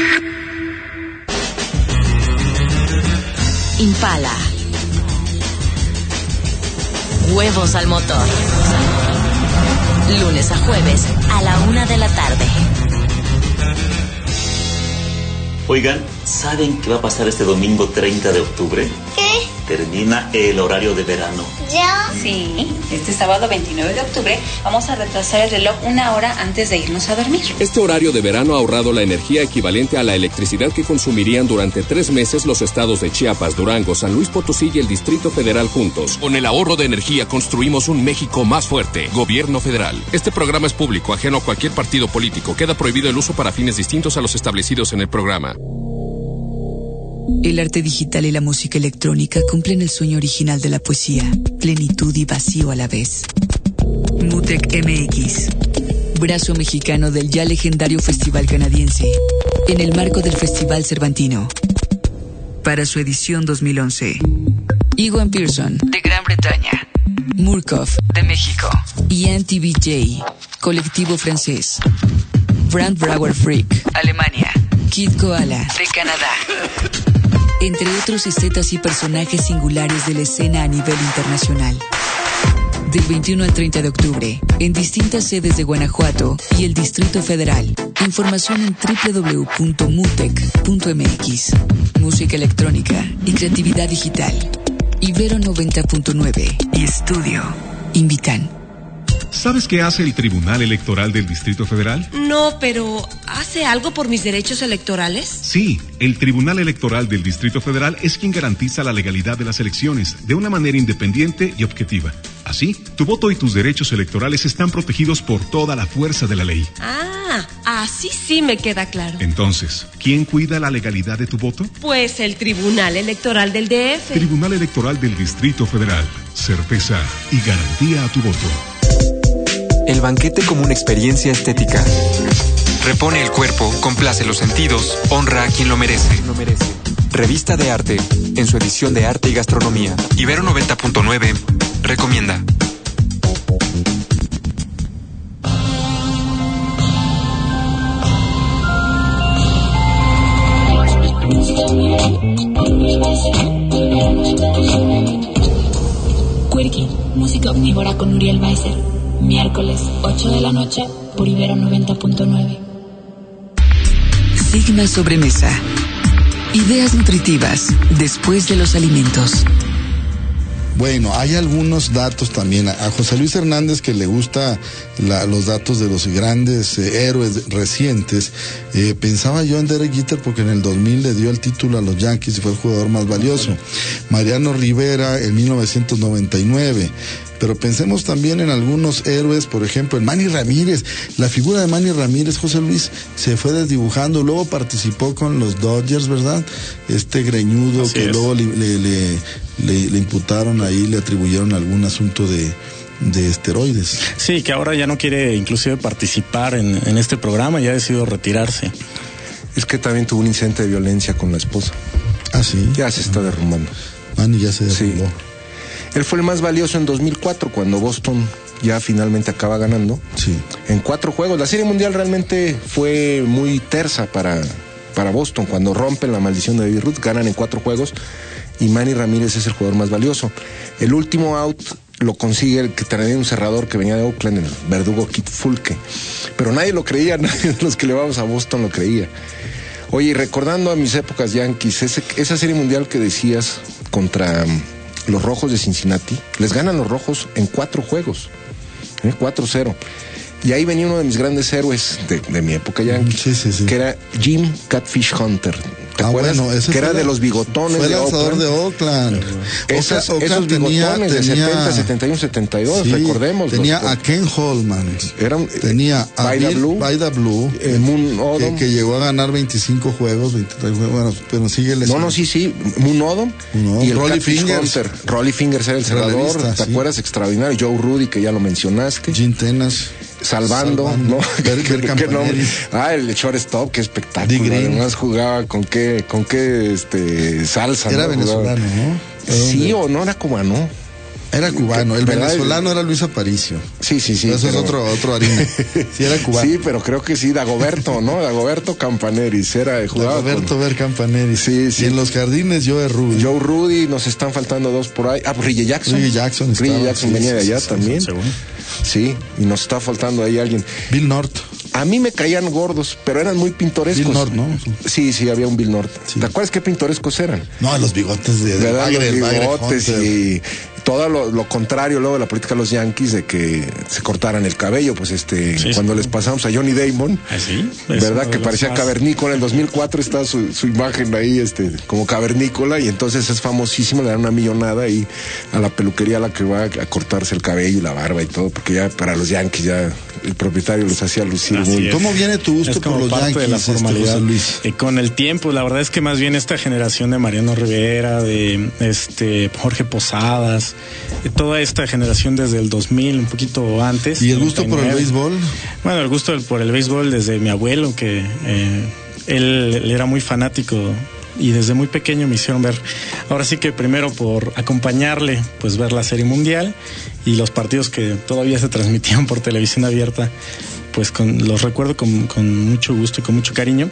Impala. Huevos al motor. Lunes a jueves a la una de la tarde. Oigan, ¿saben qué va a pasar este domingo treinta de octubre? ¿Qué? Termina el horario de verano. ¿Ya? Sí, este sábado veintinueve de octubre vamos a retrasar el reloj una hora antes de irnos a dormir. Este horario de verano ha ahorrado la energía equivalente a la electricidad que consumirían durante tres meses los estados de Chiapas, Durango, San Luis Potosí y el Distrito Federal juntos. Con el ahorro de energía construimos un México más fuerte. Gobierno federal. Este programa es público, ajeno a cualquier partido político. Queda prohibido el uso para fines distintos a los establecidos en el programa. El arte digital y la música electrónica cumplen el sueño original de la poesía, plenitud y vacío a la vez. Mutec M X, brazo mexicano del ya legendario Festival Canadiense, en el marco del Festival Cervantino. Para su edición dos mil once. Ewan Pearson, de Gran Bretaña. Murkoff, de México. Ian T B J, colectivo francés. Brand Brauer Freak, Alemania. Kid Koala, de Canadá. Entre otros estetas y personajes singulares de la escena a nivel internacional. Del veintiuno al treinta de octubre, en distintas sedes de Guanajuato y el Distrito Federal. Información en doble u doble u doble u punto mutec punto m x. Música electrónica y creatividad digital. Ibero noventa punto nueve y Estudio invitan. ¿Sabes qué hace el Tribunal Electoral del Distrito Federal? No, pero ¿hace algo por mis derechos electorales? Sí, el Tribunal Electoral del Distrito Federal es quien garantiza la legalidad de las elecciones de una manera independiente y objetiva. Así, tu voto y tus derechos electorales están protegidos por toda la fuerza de la ley. Ah, así sí me queda claro. Entonces, ¿quién cuida la legalidad de tu voto? Pues el Tribunal Electoral del D F. Tribunal Electoral del Distrito Federal. Certeza y garantía a tu voto. El banquete como una experiencia estética. Repone el cuerpo, complace los sentidos, honra a quien lo merece. Revista de Arte, en su edición de Arte y Gastronomía. Ibero noventa punto nueve recomienda. Quirky, música omnívora con Uriel Weiser. Miércoles, ocho de la noche, por Ibero noventa punto nueve. Sigma Sobremesa. Ideas nutritivas después de los alimentos. Bueno, hay algunos datos también. A José Luis Hernández, que le gusta la, los datos de los grandes eh, héroes recientes, eh, pensaba yo en Derek Jeter porque en el dos mil le dio el título a los Yankees y fue el jugador más valioso. Mariano Rivera en mil novecientos noventa y nueve. Pero pensemos también en algunos héroes, por ejemplo, en Manny Ramírez. La figura de Manny Ramírez, José Luis, se fue desdibujando. Luego participó con los Dodgers, ¿verdad? Este greñudo Así que es. luego le, le, le, le, le imputaron ahí, le atribuyeron algún asunto de... de esteroides. Sí, que ahora ya no quiere inclusive participar en, en este programa, ya ha decidido retirarse. Es que también tuvo un incidente de violencia con la esposa. Ah, sí. Ya se está derrumbando. Manny ya se derrumbó. Sí. Él fue el más valioso en dos mil cuatro, cuando Boston ya finalmente acaba ganando. Sí. En cuatro juegos. La Serie Mundial realmente fue muy tersa para, para Boston. Cuando rompen la maldición de Baby Ruth, ganan en cuatro juegos y Manny Ramírez es el jugador más valioso. El último out lo consigue el que tenía un cerrador que venía de Oakland, el verdugo Kit Fulke. Pero nadie lo creía, nadie de los que le vamos a Boston lo creía. Oye, recordando a mis épocas Yankees, ese, esa Serie Mundial que decías contra los Rojos de Cincinnati, les ganan los Rojos en cuatro juegos, ¿eh? cuatro cero. Y ahí venía uno de mis grandes héroes de, de mi época Yankee, sí, sí, sí. que era Jim Catfish Hunter. ¿Te ah, acuerdas? Bueno, ese que era la, de los bigotones fue de lanzador Oakland. de Oakland. Esas, Oakland esos tenía, bigotones tenía, de setenta, setenta y uno, setenta y dos, sí, recordemos. Tenía a Ken Holman. Eran, tenía a Baida Bill, Blue, Baida Blue eh, Moon Odom, que, que llegó a ganar veinticinco juegos, veintitrés juegos, bueno, pero sigue No, no, sí, sí, Moon Odom y el Rolly Catfish Fingers. Hunter. Rolly Fingers era el cerrador, ¿te sí. acuerdas? Extraordinario. Joe Rudy, que ya lo mencionaste. Jim Tenas. Salvando, Salvando, ¿no? Ver, ver ¿Qué nombre? Ah, el shortstop, qué espectáculo. Además jugaba con qué, con qué este salsa. Era ¿no? venezolano, ¿no? Sí o no, era cubano. Era cubano, el ¿verdad? venezolano era Luis Aparicio. Sí, sí, sí. Eso pero... es otro, otro harina. Sí, era cubano. Sí, pero creo que sí, Dagoberto, ¿no? Dagoberto Campaneris, era jugaba Dagoberto con... Ver Campaneris. Sí, sí. Y en los jardines Joe Rudy. Joe Rudy, nos están faltando dos por ahí. Ah, pues Riley Jackson. Riley Jackson Riley estaba, Jackson sí, venía sí, de allá sí, también. Sí, sí, y nos está faltando ahí alguien. Bill North. A mí me caían gordos, pero eran muy pintorescos. Bill North, ¿no? Sí, sí, había un Bill North. Sí. ¿Te acuerdas qué pintorescos eran? No, los bigotes de, de Bagre, los bigotes y todo lo, lo contrario luego de la política de los Yankees de que se cortaran el cabello, pues este sí, cuando sí. les pasamos a Johnny Damon, ¿Ah, sí? verdad que parecía más... cavernícola. En dos mil cuatro está su, su imagen ahí este como cavernícola y entonces es famosísimo, le dan una millonada ahí a la peluquería a la que va a cortarse el cabello y la barba y todo, porque ya para los Yankees ya el propietario los hacía lucir Así muy. Es. ¿Cómo viene tu gusto por los Yankees? De la formalidad. Este, Luis? Eh, con el tiempo, la verdad es que más bien esta generación de Mariano Rivera, de este Jorge Posadas, de toda esta generación desde el dos mil, un poquito antes. ¿Y el gusto por el béisbol? Bueno, el gusto por el béisbol desde mi abuelo, que eh, él, él era muy fanático y desde muy pequeño me hicieron ver, ahora sí que primero por acompañarle, pues ver la Serie Mundial y los partidos que todavía se transmitían por televisión abierta, pues con, los recuerdo con, con mucho gusto y con mucho cariño.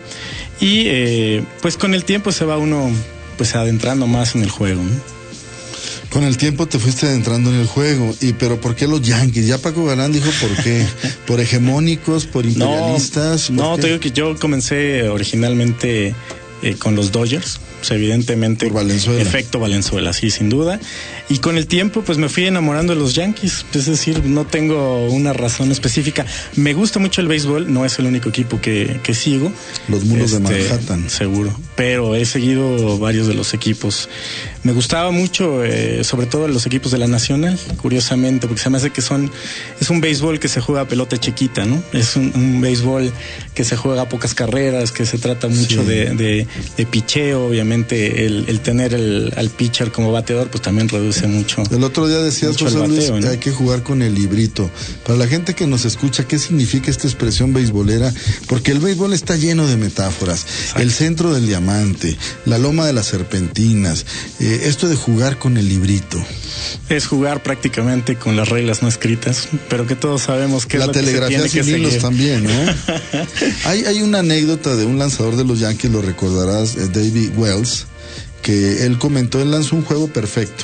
Y eh, pues con el tiempo se va uno pues adentrando más en el juego, ¿no? Con el tiempo te fuiste adentrando en el juego, y pero ¿por qué los Yankees? Ya Paco Galán dijo por qué, por hegemónicos, por imperialistas. No, ¿por no te digo que yo comencé originalmente eh, con los Dodgers, pues evidentemente por Valenzuela. Efecto Valenzuela, sí, sin duda. Y con el tiempo pues me fui enamorando de los Yankees, es decir, no tengo una razón específica. Me gusta mucho el béisbol, no es el único equipo que, que sigo. Los Mulos este, de Manhattan. Seguro, pero he seguido varios de los equipos. Me gustaba mucho, eh, sobre todo los equipos de la Nacional, curiosamente, porque se me hace que son, es un béisbol que se juega a pelota chiquita, ¿no? Es un, un béisbol que se juega a pocas carreras, que se trata mucho sí. de, de, de picheo, obviamente el, el tener el, al pitcher como bateador, pues también reduce mucho. El otro día decías, José Luis, bateo, ¿no? Hay que jugar con el librito. Para la gente que nos escucha, ¿qué significa esta expresión beisbolera? Porque el béisbol está lleno de metáforas. Exacto. El centro del diamante, la loma de las serpentinas, eh, esto de jugar con el librito. Es jugar prácticamente con las reglas no escritas, pero que todos sabemos que la es lo telegrafía que se tiene sin que hilos seguir. También, ¿no? hay, hay una anécdota de un lanzador de los Yankees, lo recordarás, eh, David Wells, que él comentó, él lanzó un juego perfecto.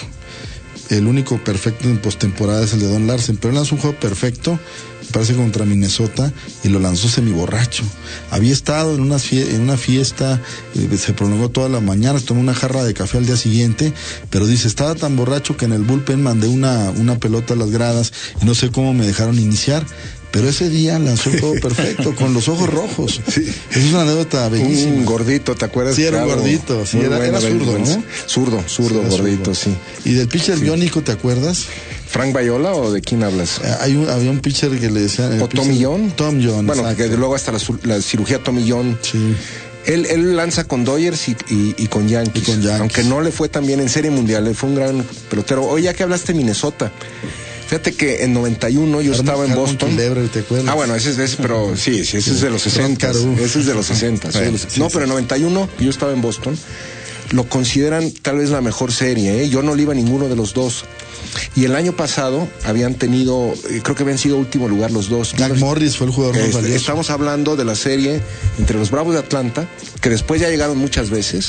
El único perfecto en postemporada es el de Don Larsen, pero él lanzó un juego perfecto, me parece contra Minnesota, y lo lanzó semiborracho. Había estado en una, fie- en una fiesta, eh, se prolongó toda la mañana, se tomó una jarra de café al día siguiente, pero dice, estaba tan borracho que en el bullpen mandé una, una pelota a las gradas y no sé cómo me dejaron iniciar. Pero ese día lanzó un juego perfecto, con los ojos rojos. Sí. Es una anécdota bellísima. Un gordito, ¿te acuerdas? Sí, era un claro. gordito. Sí, era, era zurdo, ¿no? Zurdo, zurdo, sí, gordito, zurdo. Sí. ¿Y del pitcher sí. biónico, te acuerdas? ¿Frank Bayola o de quién hablas? Hay un, había un pitcher que le decían... ¿O Tommy John? Tom John, Bueno, exacto. que luego hasta la, la cirugía Tommy John. Sí. Él, él lanza con Dodgers y, y, y, con Yankees, y con Yankees. Aunque no le fue tan bien en Serie Mundial, fue un gran pelotero. Oye, ya que hablaste de Minnesota... Fíjate que en noventa y uno yo Arma, estaba en Boston. Lebre, ¿te acuerdas? Ah, bueno, ese es, ese, pero sí, sí, ese es de los sesenta. Ese es de los sesenta. Sí, sí, no, sí. Pero en noventa y uno yo estaba en Boston. Lo consideran tal vez la mejor serie, ¿eh? Yo no le iba a ninguno de los dos. Y el año pasado habían tenido, creo que habían sido último lugar los dos. Jack Morris fue el jugador más valioso. Estamos hablando de la serie entre los Bravos de Atlanta, que después ya llegaron muchas veces,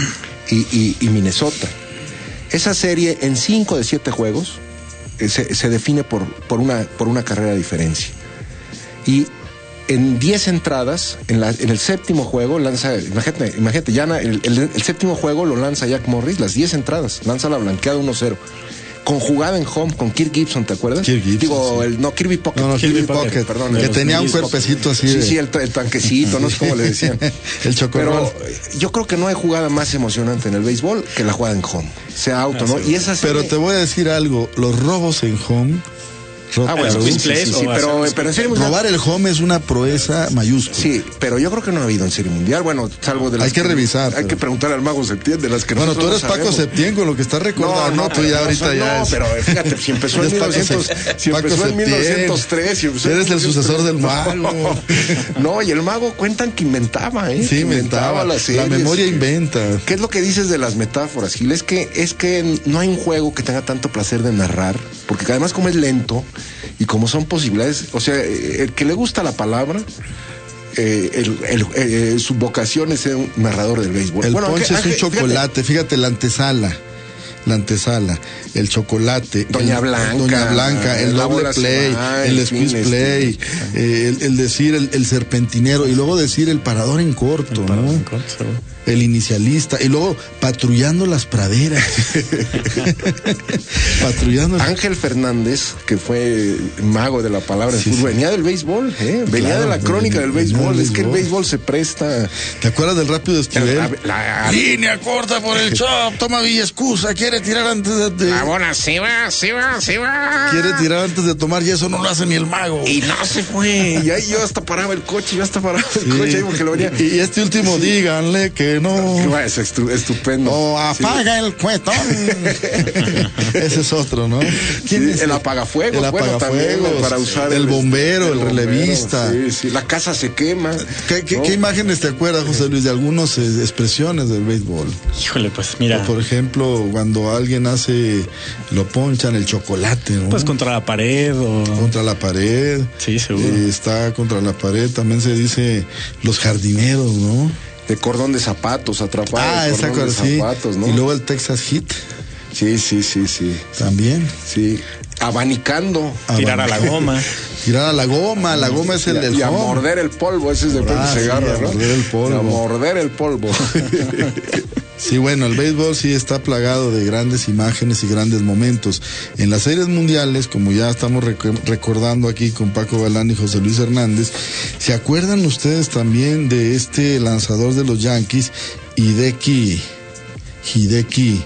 y, y, y Minnesota. Esa serie en cinco de siete juegos Se, se define por, por, una, por una carrera de diferencia. Y en diez entradas, en, la, en el séptimo juego, lanza, imagínate, imagínate ya el, el, el séptimo juego lo lanza Jack Morris, las diez entradas, lanza la blanqueada uno cero. Con jugada en home con Kirk Gibson, ¿te acuerdas? Kirk Gibson. Digo, Sí. el, no, Kirby Pocket. No, no, Kirby, Kirby Pocket, Pocket, perdón. Que el, tenía el, un cuerpecito así. Sí, de... sí, el, el tanquecito, no sé cómo le decían. El chocorrol. Pero yo creo que no hay jugada más emocionante en el béisbol que la jugada en home. Sea auto, ¿no? Y esa serie... Pero te voy a decir algo, los robos en home... Ah, bueno, sí, sí, sí, sí, pero, pero en Serie Mundial... Robar el home es una proeza mayúscula. Sí, pero yo creo que no ha habido en Serie Mundial. Bueno, salvo de las Hay que, que revisar. Hay pero... que preguntar al Mago Septién, de las que bueno, nosotros tú eres Paco Septién con lo que estás recordando. No, no, tú ya ahorita no, ya no, es... pero fíjate, si empezó en, mil novecientos, si empezó en mil novecientos tres... Si empezó eres en el sucesor del Mago. No, no, y el Mago cuentan que inventaba, ¿eh? Sí, inventaba. las series. La memoria inventa. ¿Qué es lo que dices de las metáforas, Gil? Es que, es que no hay un juego que tenga tanto placer de narrar, porque además como es lento y como son posibilidades, o sea, el que le gusta la palabra, eh, el, el, eh, su vocación es ser un narrador del béisbol. El bueno, ponche Ángel, es un chocolate, fíjate, fíjate la antesala. La antesala, el chocolate, Doña el, Blanca, Doña Blanca, el doble play, va, el squeeze fin, play, este, eh, el, el decir el, el serpentinero y luego decir el parador en corto, el parador ¿no? en corto, el inicialista y luego patrullando las praderas. patrullando. Ángel Fernández, que fue mago de la palabra en sí, fútbol, sí. venía del béisbol, ¿eh? venía claro, de la crónica del béisbol. Del es béisbol. Que el béisbol se presta. ¿Te acuerdas del Rápido Esquivel? La, la, la, Línea corta por el chop, toma Villa Excusa, quiere tirar antes de, de... La bola se va, se va, se va. Quiere tirar antes de tomar y eso no lo hace ni el Mago. Y no se fue. Y ahí yo hasta paraba el coche, yo hasta paraba el sí. coche porque lo venía. Y este último, sí. díganle que hombre, no. Es estupendo. O apaga sí. el cuetón. Ese es otro, ¿no? ¿Quién sí, es el apagafuegos, el bueno, apagafuegos, también, para usar el, el bombero, el, el bombero, relevista. Sí, sí, la casa se quema. ¿Qué, qué, ¿no? ¿Qué imágenes te acuerdas, José Luis, de algunas eh, expresiones del béisbol? Híjole, pues mira. O, por ejemplo, cuando alguien hace, lo ponchan el chocolate, ¿no? Pues contra la pared o... Contra la pared. Sí, seguro. Eh, está contra la pared, también se dice los jardineros, ¿no? De cordón de zapatos, atrapado. Ah, de esa cosa, sí. Zapatos, ¿no? Y luego el Texas Hit. Sí, sí, sí, sí. También. Sí. Abanicando. Tirar a la goma. Tirar a la goma, la goma es el y, del y a morder el polvo, ese es de ah, se agarra, sí, ¿no? A morder el polvo. A morder el polvo. Sí, bueno, el béisbol sí está plagado de grandes imágenes y grandes momentos. En las series mundiales, como ya estamos rec- recordando aquí con Paco Galán y José Luis Hernández, ¿se acuerdan ustedes también de este lanzador de los Yankees, Hideki, Hideki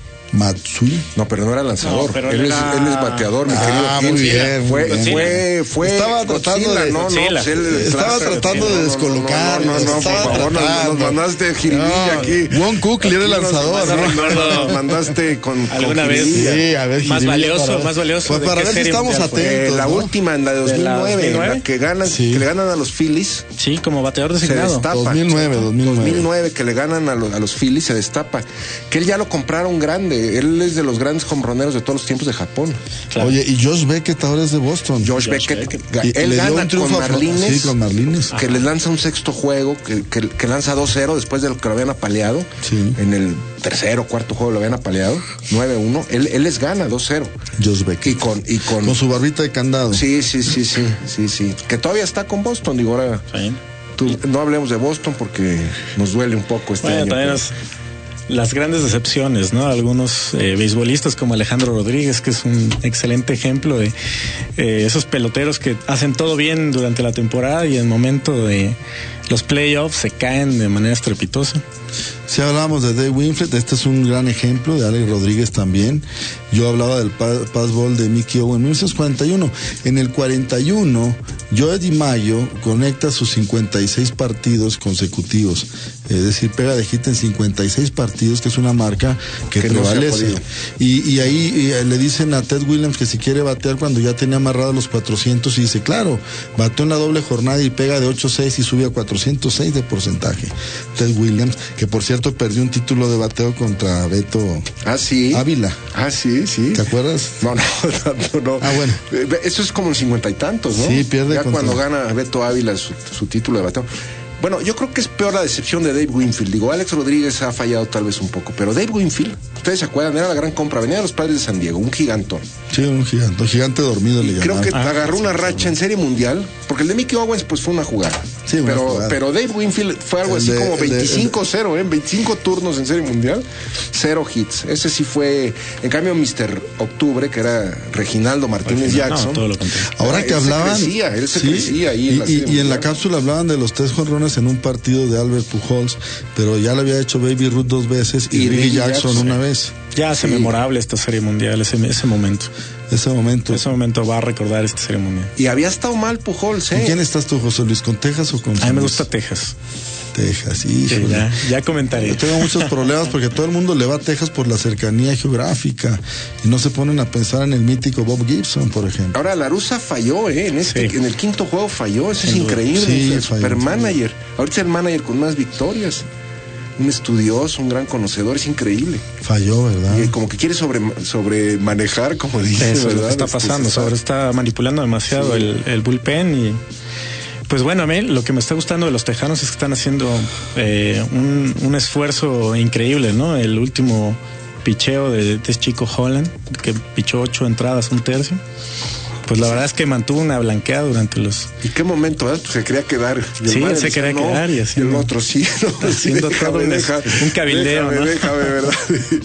Matsui? No, pero no era lanzador. No, él, era... es, él es bateador, mi ah, querido. Muy bien, fue, muy bien. fue, fue. Estaba tratando Godzilla, de. No, no, pues él estaba tratando de descolocar. No, no, no, no, por favor, nos, nos mandaste jiribilla no, aquí. Won Cook era el lanzador, ¿no? No, nos mandaste con. ¿Alguna con vez? Sí, a ver, más valioso, para, más valioso. Pues para ver si estamos atentos. Eh, la ¿no? última, en la de dos mil nueve, en la que ganan, sí. que le ganan a los Phillies. Sí, como bateador designado. Se destapa. dos mil nueve, dos mil nueve. dos mil nueve, que le ganan a los, a los Phillies, se destapa. Que él ya lo compraron grande. Él es de los grandes hombroneros de todos los tiempos de Japón. Claro. Oye, y Josh Beckett ahora es de Boston. Josh, Josh Beckett, Beckett. Él gana con Marlines, sí, con Marlines. Que le lanza un sexto juego, que, que, que lanza dos cero después de lo que lo habían apaleado. Sí. En el tercero, cuarto juego lo habían apaleado. nueve uno. Él, él les gana dos cero. Josh Beckett. Y con, y con... Con su barbita de candado. Sí, sí, sí, sí, sí, sí. Que todavía está con Boston, digo, ahora... Sí. Tú, no hablemos de Boston porque nos duele un poco este bueno, año. También nos... Las grandes decepciones, ¿no? Algunos eh, beisbolistas como Alejandro Rodríguez, que es un excelente ejemplo de eh, esos peloteros que hacen todo bien durante la temporada y en el momento de los playoffs se caen de manera estrepitosa. Si hablábamos de Dave Winfield, este es un gran ejemplo, de Alex Rodríguez también. Yo hablaba del passball de Mickey Owen en mil novecientos cuarenta y uno. En el cuarenta y uno, Joe DiMaggio conecta sus cincuenta y seis partidos consecutivos. Es decir, pega de hit en cincuenta y seis partidos, que es una marca que, que prevalece. No y, y ahí y le dicen a Ted Williams que si quiere batear cuando ya tenía amarrado los cuatrocientos, y dice, claro, bateó en la doble jornada y pega de ocho seis y sube a cuatrocientos seis de porcentaje. Ted Williams, que por cierto perdió un título de bateo contra Beto ah, ¿sí? Ávila. Ah, sí, sí. ¿Te acuerdas? No, no, no, no. Ah, bueno. Eso es como en cincuenta y tantos, ¿no? Sí, pierde ya contra... cuando gana Beto Ávila su, su título de bateo. Bueno, yo creo que es peor la decepción de Dave Winfield. Digo, Alex Rodríguez ha fallado tal vez un poco, pero Dave Winfield, ustedes se acuerdan, era la gran compra, venía de los Padres de San Diego, un gigantón. Sí, un gigante, un gigante dormido le llamaban. Creo que ah, agarró sí, una sí, racha en Serie Mundial, porque el de Mickey Owens pues fue una jugada. Sí, una pero, jugada. pero Dave Winfield fue algo el así de, como veinticinco cero, ¿eh? veinticinco turnos en Serie Mundial, cero hits. Ese sí fue, en cambio mister Octubre, que era Reginaldo Martínez Jackson. No, todo lo contrario. Ahora que él hablaban... Se crecía, él se sí, crecía ahí y, en la y, y en la cápsula hablaban de los tres jonrones en un partido de Albert Pujols, pero ya lo había hecho Baby Ruth dos veces y, y Ricky Jackson, Jackson una vez. Ya hace sí. memorable esta Serie Mundial, ese, ese momento. Ese momento. Ese momento va a recordar esta Serie Mundial. Y había estado mal Pujols, ¿eh? ¿Con quién estás tú, José Luis? ¿Con Texas o con San A mí me Luis? gusta Texas. Texas, sí. sí ya, ya comentaré. Yo tengo muchos problemas porque todo el mundo le va a Texas por la cercanía geográfica y no se ponen a pensar en el mítico Bob Gibson, por ejemplo. Ahora La Russa falló, ¿eh? En, este, sí. en el quinto juego falló, eso es increíble. Sí, el super manager. Ahorita es el manager con más victorias. Un estudioso, un gran conocedor, es increíble. Falló, ¿verdad? Y como que quiere sobre, sobre manejar, como dice, eso ¿verdad? Es lo que está pasando, este, sobre está manipulando demasiado sí. el, el bullpen y pues bueno, a mí lo que me está gustando de los tejanos es que están haciendo eh, un, un esfuerzo increíble, ¿no? El último picheo de, de Chico Holland, que pichó ocho entradas, un tercio. Pues la verdad es que mantuvo una blanqueada durante los... ¿Y qué momento? ¿eh? Pues se quería quedar. Y sí, se quería no, quedar y haciendo... Y el otro sí. No, haciendo déjame, todo un, deja, un cabildeo, déjame, ¿no? Déjame, ¿verdad?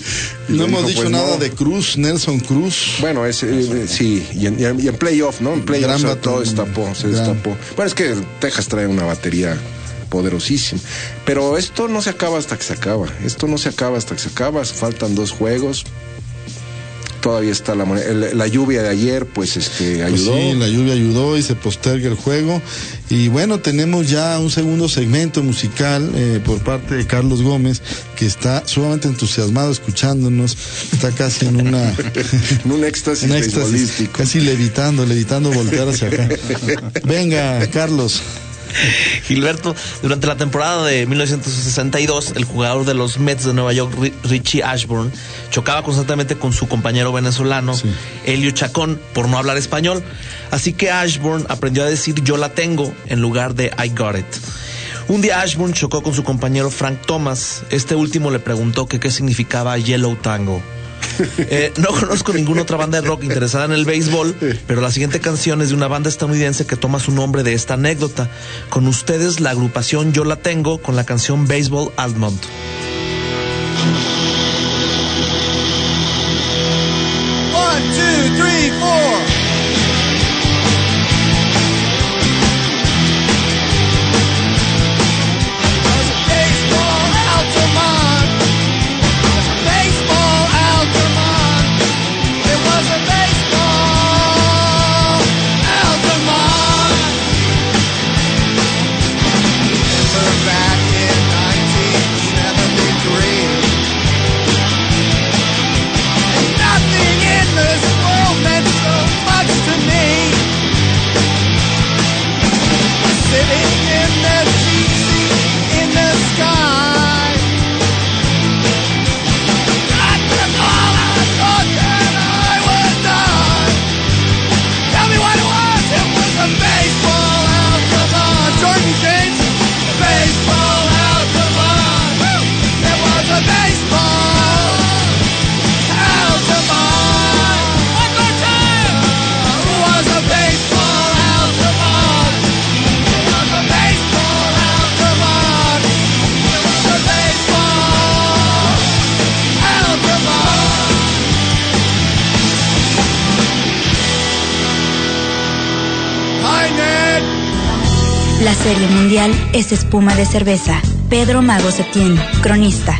No hemos dijo, dicho pues, nada no. de Cruz, Nelson Cruz. Bueno, ese, eh, sí, y en, y en playoff, ¿no? En playoff se todo destapó, se gran. destapó. Bueno, es que Texas trae una batería poderosísima. Pero esto no se acaba hasta que se acaba. Esto no se acaba hasta que se acaba. Faltan dos juegos. todavía está la moneda. El, la lluvia de ayer, pues, este, ayudó. Pues sí, la lluvia ayudó y se posterga el juego. Y bueno, tenemos ya un segundo segmento musical eh, por parte de Carlos Gómez, que está sumamente entusiasmado escuchándonos. Está casi en una... en un éxtasis, un éxtasis casi levitando, levitando, voltear hacia acá. Venga, Carlos. Gilberto, durante la temporada de mil novecientos sesenta y dos, el jugador de los Mets de Nueva York, Richie Ashburn, chocaba constantemente con su compañero venezolano, sí. Elio Chacón, por no hablar español. Así que Ashburn aprendió a decir yo la tengo en lugar de I got it. Un día Ashburn chocó con su compañero Frank Thomas. Este último le preguntó que qué significaba Yellow Tango. Eh, no conozco ninguna otra banda de rock interesada en el béisbol, pero la siguiente canción es de una banda estadounidense que toma su nombre de esta anécdota. Con ustedes la agrupación Yo la Tengo con la canción Baseball Almond. One, two, three, four. La Serie Mundial es espuma de cerveza. Pedro Mago Septién, cronista.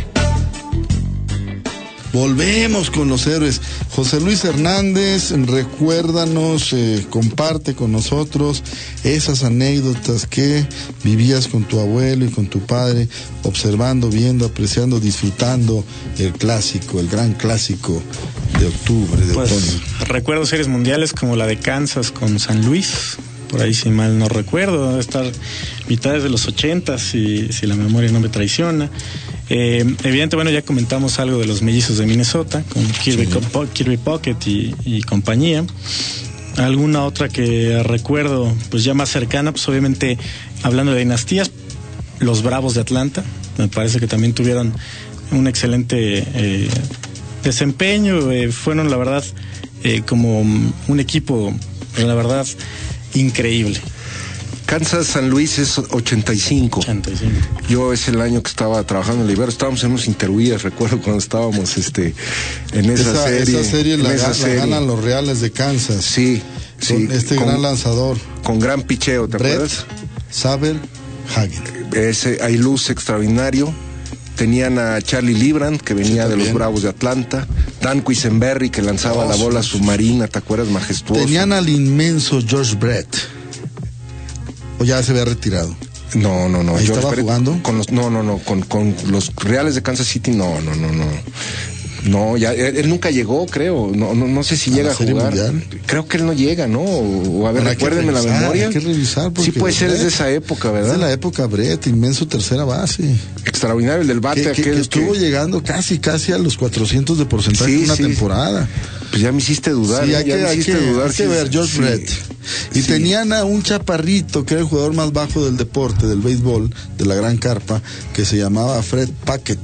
Volvemos con los héroes. José Luis Hernández, recuérdanos, eh, comparte con nosotros esas anécdotas que vivías con tu abuelo y con tu padre, observando, viendo, apreciando, disfrutando el clásico, el gran clásico de octubre, de pues, otoño. Recuerdo series mundiales como la de Kansas con San Luis, por ahí si mal no recuerdo, debe estar mitades de los ochentas, si, si la memoria no me traiciona. Eh, evidente, bueno, ya comentamos algo de los mellizos de Minnesota con Kirby, sí. Co- Kirby Puckett y, y compañía. Alguna otra que recuerdo, pues ya más cercana, pues obviamente hablando de dinastías, los Bravos de Atlanta, me parece que también tuvieron un excelente eh, desempeño, eh, fueron la verdad eh, como un equipo, la verdad, increíble. Kansas San Luis es ochenta y cinco. ochenta y cinco. Yo es el año que estaba trabajando en el Ibero, estábamos en unos interhuías, recuerdo cuando estábamos este en esa, esa serie. Esa serie, la, esa la serie. ganan los Reales de Kansas. Sí, sí. Este con, gran lanzador. Con gran picheo, ¿te Brett acuerdas? Sabel Hagen. Ese hay luz extraordinario. Tenían a Charlie Librand, que venía sí, de los Bravos de Atlanta. Dan Quisenberry, que lanzaba oh, la bola sí, submarina, ¿te acuerdas? Majestuoso. Tenían al inmenso George Brett. ¿O ya se había retirado? No, no, no. ¿Ahí George estaba Brett, jugando? Con los, no, no, no. Con, con los Reales de Kansas City, no, no, no, no. No, ya, él, él nunca llegó, creo. No, no, no sé si ¿A llega a jugar. Mundial? Creo que él no llega, ¿no? O, o a ver, bueno, recuérdenme revisar, la memoria. Hay que revisar. Sí puede ser, Brett, es de esa época, ¿verdad? Es de la época Brett, inmenso tercera base. Extraordinario, el del bate que, aquel. Que, que estuvo que... llegando casi, casi a los cuatrocientos de porcentaje sí, en una sí. temporada. Pues ya me hiciste dudar. Sí, hay ya que, me hay hiciste que, dudar. hay que sí, ver, George sí. Brett. Y sí. Tenían a un chaparrito que era el jugador más bajo del deporte, del béisbol, de la gran carpa, que se llamaba Fred Puckett.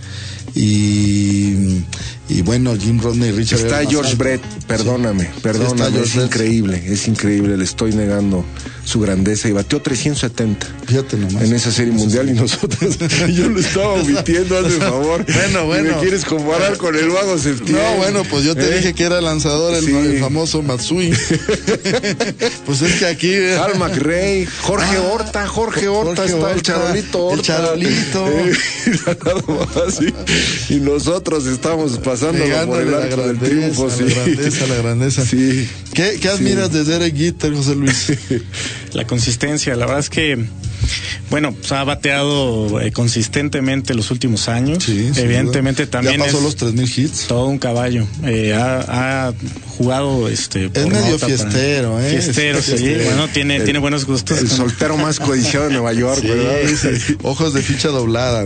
Y, y bueno, Jim Rodney y Richard. Está George alto. Brett, perdóname, sí. perdóname, sí, es Brett. increíble, es increíble, le estoy negando su grandeza y bateó trescientos setenta. Fíjate nomás. En esa serie mundial y nosotros, yo lo estaba omitiendo, hazme favor. Bueno, bueno. ¿Y me quieres comparar con el Vago Septién? No, bueno, pues yo te ¿Eh? dije que era el lanzador, el, sí. el famoso Matsui. Pues es que aquí. Al McRae, Jorge ah, Horta, Jorge Horta, Jorge está Horta, el Charolito Horta. El Charolito. Eh, y nosotros estamos pasando pasando por el arco del triunfo. Sí. La grandeza, la grandeza. Sí. ¿Qué, qué admiras sí. de Derek Jeter, José Luis? La consistencia, la verdad es que, bueno, pues ha bateado eh, consistentemente los últimos años. Sí, evidentemente sí, también ya pasó es los tres mil hits. Todo un caballo. Eh, ha, ha jugado este es medio fiestero, para... ¿eh? Fiestero, sí. sí. Bueno, tiene, el, tiene buenos gustos. El soltero más codiciado de Nueva York, sí, ¿verdad? Sí. Ojos de ficha doblada,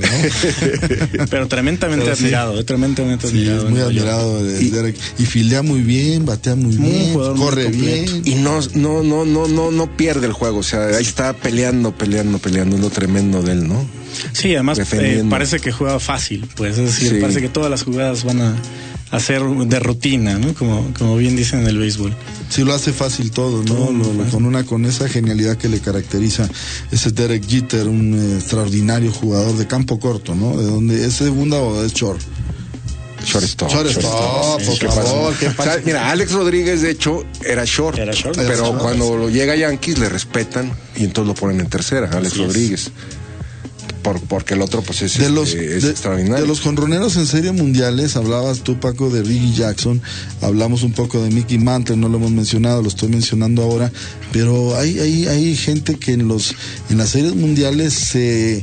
¿no? Pero tremendamente Pero admirado, sí. tremendamente sí, admirado. Es muy admirado de y, Derek. Y fildea muy bien, batea muy, muy bien, corre muy bien. Y no, no, no, no, no, no pierde el juego. O sea, ahí está peleando, peleando, peleando. Es lo tremendo de él, ¿no? Sí, además eh, parece que juega fácil, pues, es decir, sí. parece que todas las jugadas van a hacer de rutina, ¿no? Como, como bien dicen en el béisbol. Sí, lo hace fácil todo, ¿no? Todo lo, lo, con una, con esa genialidad que le caracteriza ese Derek Jeter, un eh, extraordinario jugador de campo corto, ¿no? De donde es segunda o es short. Shortstop. Shortstop, por favor. O sea, mira, Alex Rodríguez, de hecho, era short. Era short pero era short. cuando lo llega a Yankees, le respetan y entonces lo ponen en tercera, Alex Así Rodríguez. Es. Por, porque el otro pues es, de los, este, es de, extraordinario. De los jonroneros en serie mundiales, hablabas tú, Paco, de Reggie Jackson, hablamos un poco de Mickey Mantle, no lo hemos mencionado, lo estoy mencionando ahora, pero hay, hay, hay gente que en los en las series mundiales se,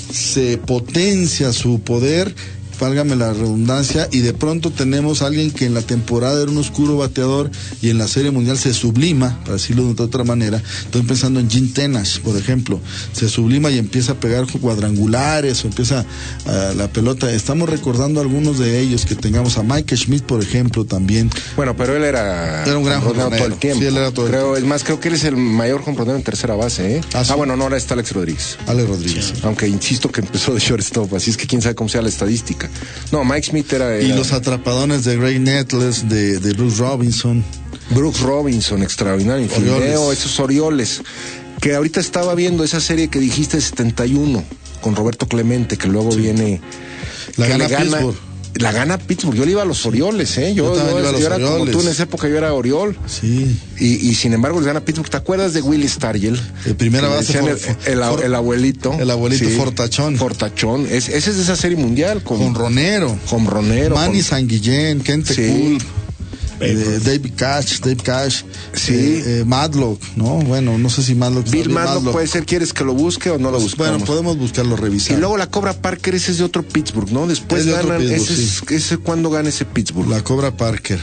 se potencia su poder, válgame la redundancia, y de pronto tenemos a alguien que en la temporada era un oscuro bateador y en la Serie Mundial se sublima, para decirlo de otra manera. Estoy pensando en Jim Tenace, por ejemplo, se sublima y empieza a pegar cuadrangulares o empieza uh, la pelota. Estamos recordando algunos de ellos que tengamos a Mike Schmidt, por ejemplo, también. Bueno, pero él era, era un gran jonronero todo el tiempo. Sí, él era todo el creo, tiempo. Es más, creo que él es el mayor jonronero en tercera base, ¿eh? Ah, sí. ah, bueno, no, ahora está Alex Rodríguez. Alex Rodríguez. Sí. Aunque insisto que empezó de shortstop, así es que quién sabe cómo sea la estadística. No, Mike Smith era, era... Y los atrapadones de Gray Nettles, de, de Bruce Robinson. Bruce Robinson, extraordinario. Infildeo, esos Orioles. Que ahorita estaba viendo esa serie que dijiste, setenta y uno, con Roberto Clemente, que luego sí. viene... La gana Pittsburgh. La gana Pittsburgh. Yo le iba a los Orioles, ¿eh? Yo, yo, yo, yo era Orioles. Como tú en esa época, yo era Oriol. Sí. Y, y sin embargo, les gana Pittsburgh. ¿Te acuerdas de Willie Stargell? De primera base. For, el, el, el, el abuelito. El abuelito sí. Fortachón. Fortachón. Es, ese es de esa serie mundial. Con, con Ronero. Con Ronero. Manny San Guillén, Kente sí. Cool. Eh, David Cash, Dave Cash, sí. eh, eh, Madlock, ¿no? Bueno, no sé si Madlock. Bill Madlock, Madlock puede ser, ¿quieres que lo busque o no lo buscamos? Bueno, podemos buscarlo, revisar. Y luego la Cobra Parker, ese es de otro Pittsburgh, ¿no? Después es de ganan, Pittsburgh, ese, sí. es, ese ¿cuándo gana ese Pittsburgh? La Cobra Parker.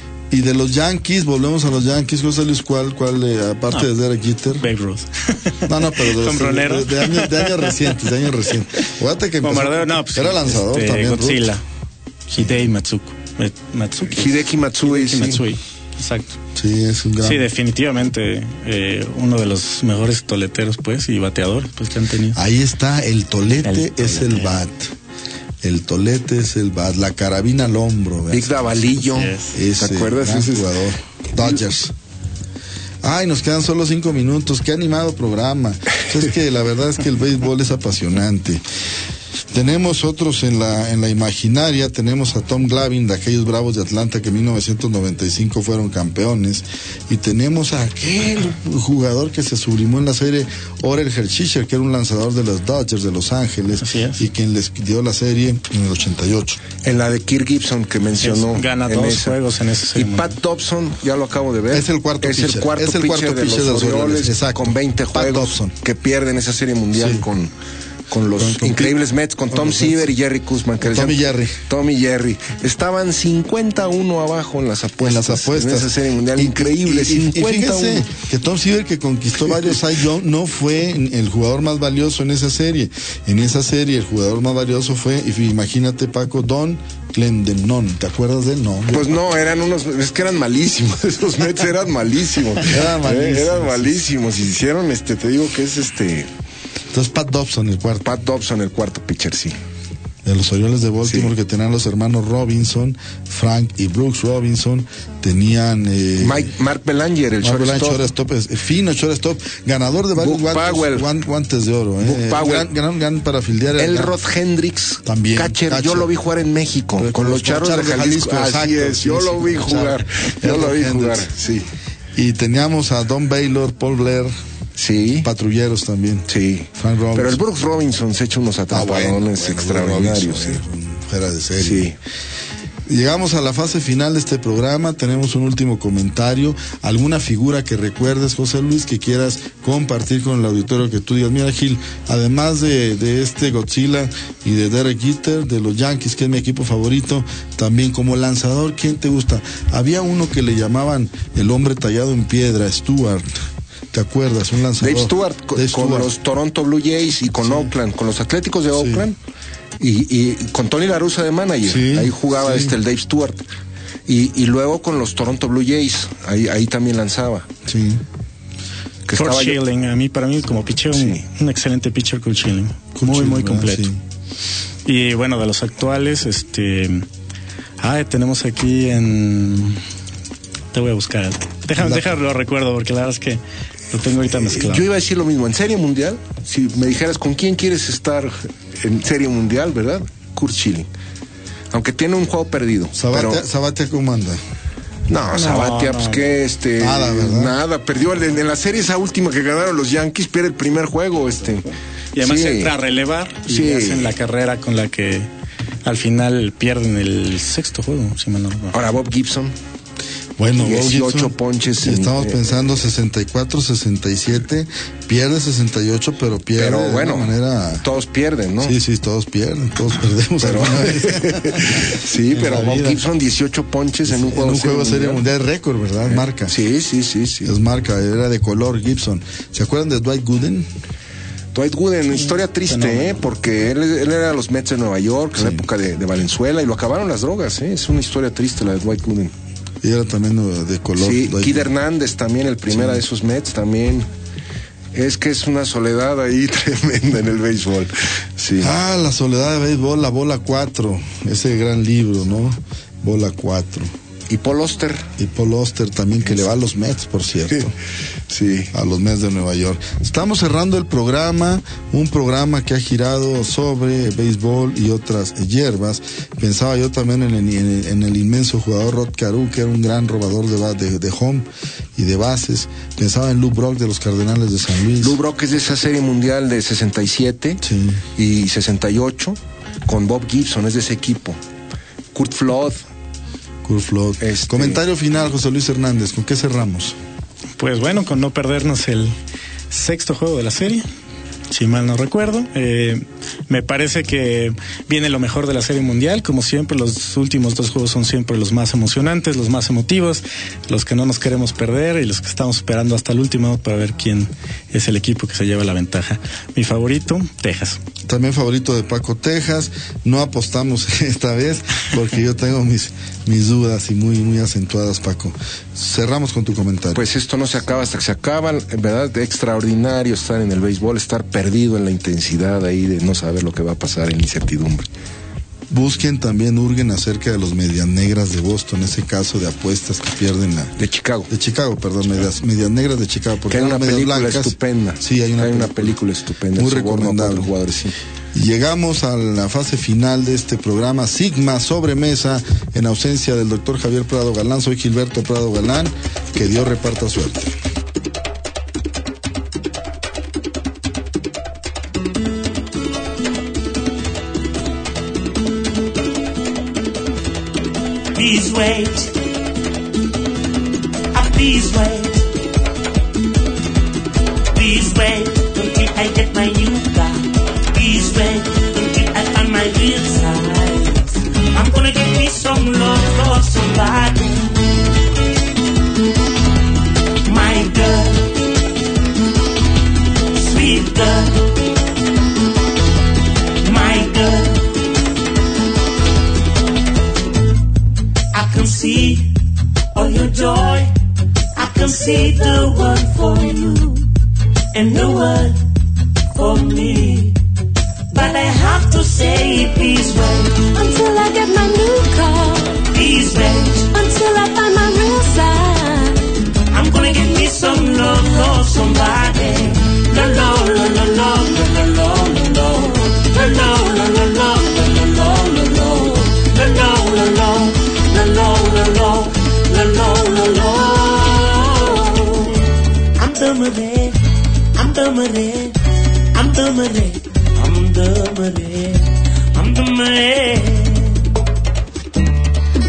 Y de los Yankees, volvemos a los Yankees, José Luis, ¿cuál, cuál eh, aparte no. de Derek Jeter? Babe Ruth. No, no, pero de los de, de, años, de años recientes, de años recientes. Fíjate que empezó, no, pues, era lanzador este, también. Godzilla, Hideki Matsuko. Matsuki. Hideki Matsui, Hideki sí. Matsui. Exacto. Sí, es un gran... Sí, definitivamente eh, uno de los mejores toleteros, pues, y bateadores, pues, que han tenido. Ahí está, el tolete, el tolete. es el bat. El tolete es el bat, la carabina al hombro. Big Davalillo. Ese ¿Te acuerdas? Ese jugador. Dodgers. Ay, nos quedan solo cinco minutos. Qué animado programa. Es que la verdad es que el béisbol es apasionante. Tenemos otros en la en la imaginaria, tenemos a Tom Glavine, de aquellos Bravos de Atlanta que en mil novecientos noventa y cinco fueron campeones, y tenemos a aquel jugador que se sublimó en la serie, Orel Hershiser, que era un lanzador de los Dodgers de Los Ángeles, y quien les dio la serie en el ochenta y ocho. En la de Kirk Gibson que mencionó. Es, gana dos esa. juegos en ese serie. Y Pat Dobson, ya lo acabo de ver. Es el cuarto es pitcher. El cuarto es el cuarto pitcher, pitcher de los, de los Orioles, Exacto. con veinte Pat juegos Dobson. que pierden esa serie mundial sí. con... con los con, increíbles Mets, con, con Tom Seaver y Jerry Kuzman. Que Tommy Jerry. Tommy Jerry. Estaban cincuenta a uno abajo en las apuestas. En las apuestas. En esa serie mundial. Y, increíble, y, y, cincuenta a uno. Y fíjese que Tom Seaver, que conquistó varios Cy Young, no fue el jugador más valioso en esa serie. En esa serie el jugador más valioso fue, y imagínate, Paco, Don Clendenon. ¿Te acuerdas de él? No. Pues no, eran unos, es que eran malísimos. Esos Mets eran malísimos. Eran malísimos. Eh, eran malísimos. Y hicieron, este, te digo que es este... Entonces Pat Dobson, el cuarto. Pat Dobson, el cuarto pitcher, sí. De los Orioles de Baltimore, sí. que tenían los hermanos Robinson, Frank y Brooks Robinson, tenían... Eh, Mike, Mark Belanger, el shortstop. Es, fino shortstop, ganador de varios guantes, guantes, guantes de oro. Eh. Gran, gran, gran para fildear. Elrod Hendricks, también. Catcher, catcher, yo lo vi jugar en México, con, con los Charros de Jalisco. Así exacto, es, yo sí, lo vi jugar, yo lo vi jugar, sí. Y teníamos a Don Baylor, Paul Blair. Sí. Patrulleros también. Sí. Frank Robinson. Pero el Brooks Robinson se ha hecho unos atrapadones ah, bueno, bueno, extraordinarios. Robinson, sí. Fuera de serie. Sí. Llegamos a la fase final de este programa. Tenemos un último comentario. ¿Alguna figura que recuerdes, José Luis, que quieras compartir con el auditorio, que tú digas? Mira, Gil, además de, de este Godzilla y de Derek Jeter, de los Yankees, que es mi equipo favorito, también como lanzador, ¿quién te gusta? Había uno que le llamaban el hombre tallado en piedra, Stewart. ¿Te acuerdas? Un lanzador. Dave Stewart, Dave con Stewart. Los Toronto Blue Jays y con sí. Oakland, con los Atléticos de Oakland. Sí. Y, y con Tony La Russa de manager, sí, ahí jugaba sí. este el Dave Stewart. Y, y luego con los Toronto Blue Jays, ahí, ahí también lanzaba. Sí. Que Curt Schilling, a mí, para mí como pitcher, sí. un, un excelente pitcher, Curt Schilling. Curt muy, Schilling, muy completo. Sí. Y bueno, de los actuales, este... Ah, tenemos aquí en... Te voy a buscar. Déjame, la... déjame lo recuerdo, porque la verdad es que lo tengo ahorita mezclado. Yo iba a decir lo mismo, en Serie Mundial, si me dijeras con quién quieres estar en Serie Mundial, ¿verdad? Curt Schilling. Aunque tiene un juego perdido. Sabatia, pero... Sabatia ¿cómo anda? No, no Sabatia, no, pues no. que este... Nada, ¿verdad? Nada, perdió en, en la serie esa última que ganaron los Yankees, pierde el primer juego, este... Y además sí. entra a relevar y sí. hacen la carrera con la que al final pierden el sexto juego, si mal no recuerdo. Ahora Bob Gibson. Bueno, dieciocho ponches. En, estamos eh, pensando sesenta y cuatro, sesenta y siete, pierde sesenta y ocho, pero pierde pero bueno, de una manera... todos pierden, ¿no? Sí, sí, todos pierden, todos perdemos pero, alguna vez. Sí, pero Bob Gibson, dieciocho ponches en un juego, en un juego serie mundial, récord, ¿verdad? Marca. Sí, sí, sí, sí. Es marca, era de color Gibson. ¿Se acuerdan de Dwight Gooden? Dwight Gooden, historia triste, ¿eh? Porque él, él era de los Mets de Nueva York, sí. en la época de, de Valenzuela, y lo acabaron las drogas, ¿eh? Es una historia triste la de Dwight Gooden. Y era también de color. Sí, Kid Hernández también, el primero sí. de esos Mets también. Es que es una soledad ahí tremenda en el béisbol. Sí. Ah, la soledad de béisbol, la bola cuatro, ese gran libro, ¿no? Bola cuatro. Y Paul Oster. Y Paul Oster también, que sí. le va a los Mets, por cierto. Sí. A los Mets de Nueva York. Estamos cerrando el programa, un programa que ha girado sobre béisbol y otras hierbas. Pensaba yo también en el, en el, en el inmenso jugador Rod Carew, que era un gran robador de, de, de home y de bases. Pensaba en Lou Brock de los Cardenales de San Luis. Lou Brock es de esa serie mundial de sesenta y siete sí. y sesenta y ocho, con Bob Gibson, es de ese equipo. Kurt Flood. Este... Comentario final, José Luis Hernández, ¿con qué cerramos? Pues bueno, con no perdernos el sexto juego de la serie, si mal no recuerdo. Eh, me parece que viene lo mejor de la Serie Mundial. Como siempre, los últimos dos juegos son siempre los más emocionantes, los más emotivos, los que no nos queremos perder y los que estamos esperando hasta el último para ver quién es el equipo que se lleva la ventaja. Mi favorito, Texas. También favorito de Paco, Texas. No apostamos esta vez porque yo tengo mis, mis dudas y muy, muy acentuadas, Paco. Cerramos con tu comentario. Pues esto no se acaba hasta que se acaba. En verdad, de extraordinario estar en el béisbol, estar perdido en la intensidad ahí de no saber lo que va a pasar, en incertidumbre. Busquen también, hurguen acerca de los Medias Negras de Boston, ese caso de apuestas que pierden la... De Chicago. De Chicago, perdón, medias, medias Negras de Chicago. Porque hay una película blancas. estupenda. Sí, hay una, hay película, una película estupenda. Muy recomendable. Jugadores, sí. Llegamos a la fase final de este programa Sigma Sobremesa, en ausencia del doctor Javier Prado Galán. Soy Gilberto Prado Galán. Que Dios reparta suerte. Please wait, ah, please wait, please wait until I get my new car. Please wait until I find my real size. I'm gonna give me some love for somebody. My girl, sweet girl, my girl. I can see all your joy. I can see the world for you and the world for me. But I have to say, please wait until I get my new car. Please wait until I find my real side. I'm gonna get me some love for somebody. La la la la la la la la la la la la la la la la la la la. La la la la, la la la la. I'm the Marie, I'm the Marie, I'm the Marie, I'm the Marie, I'm the Marie.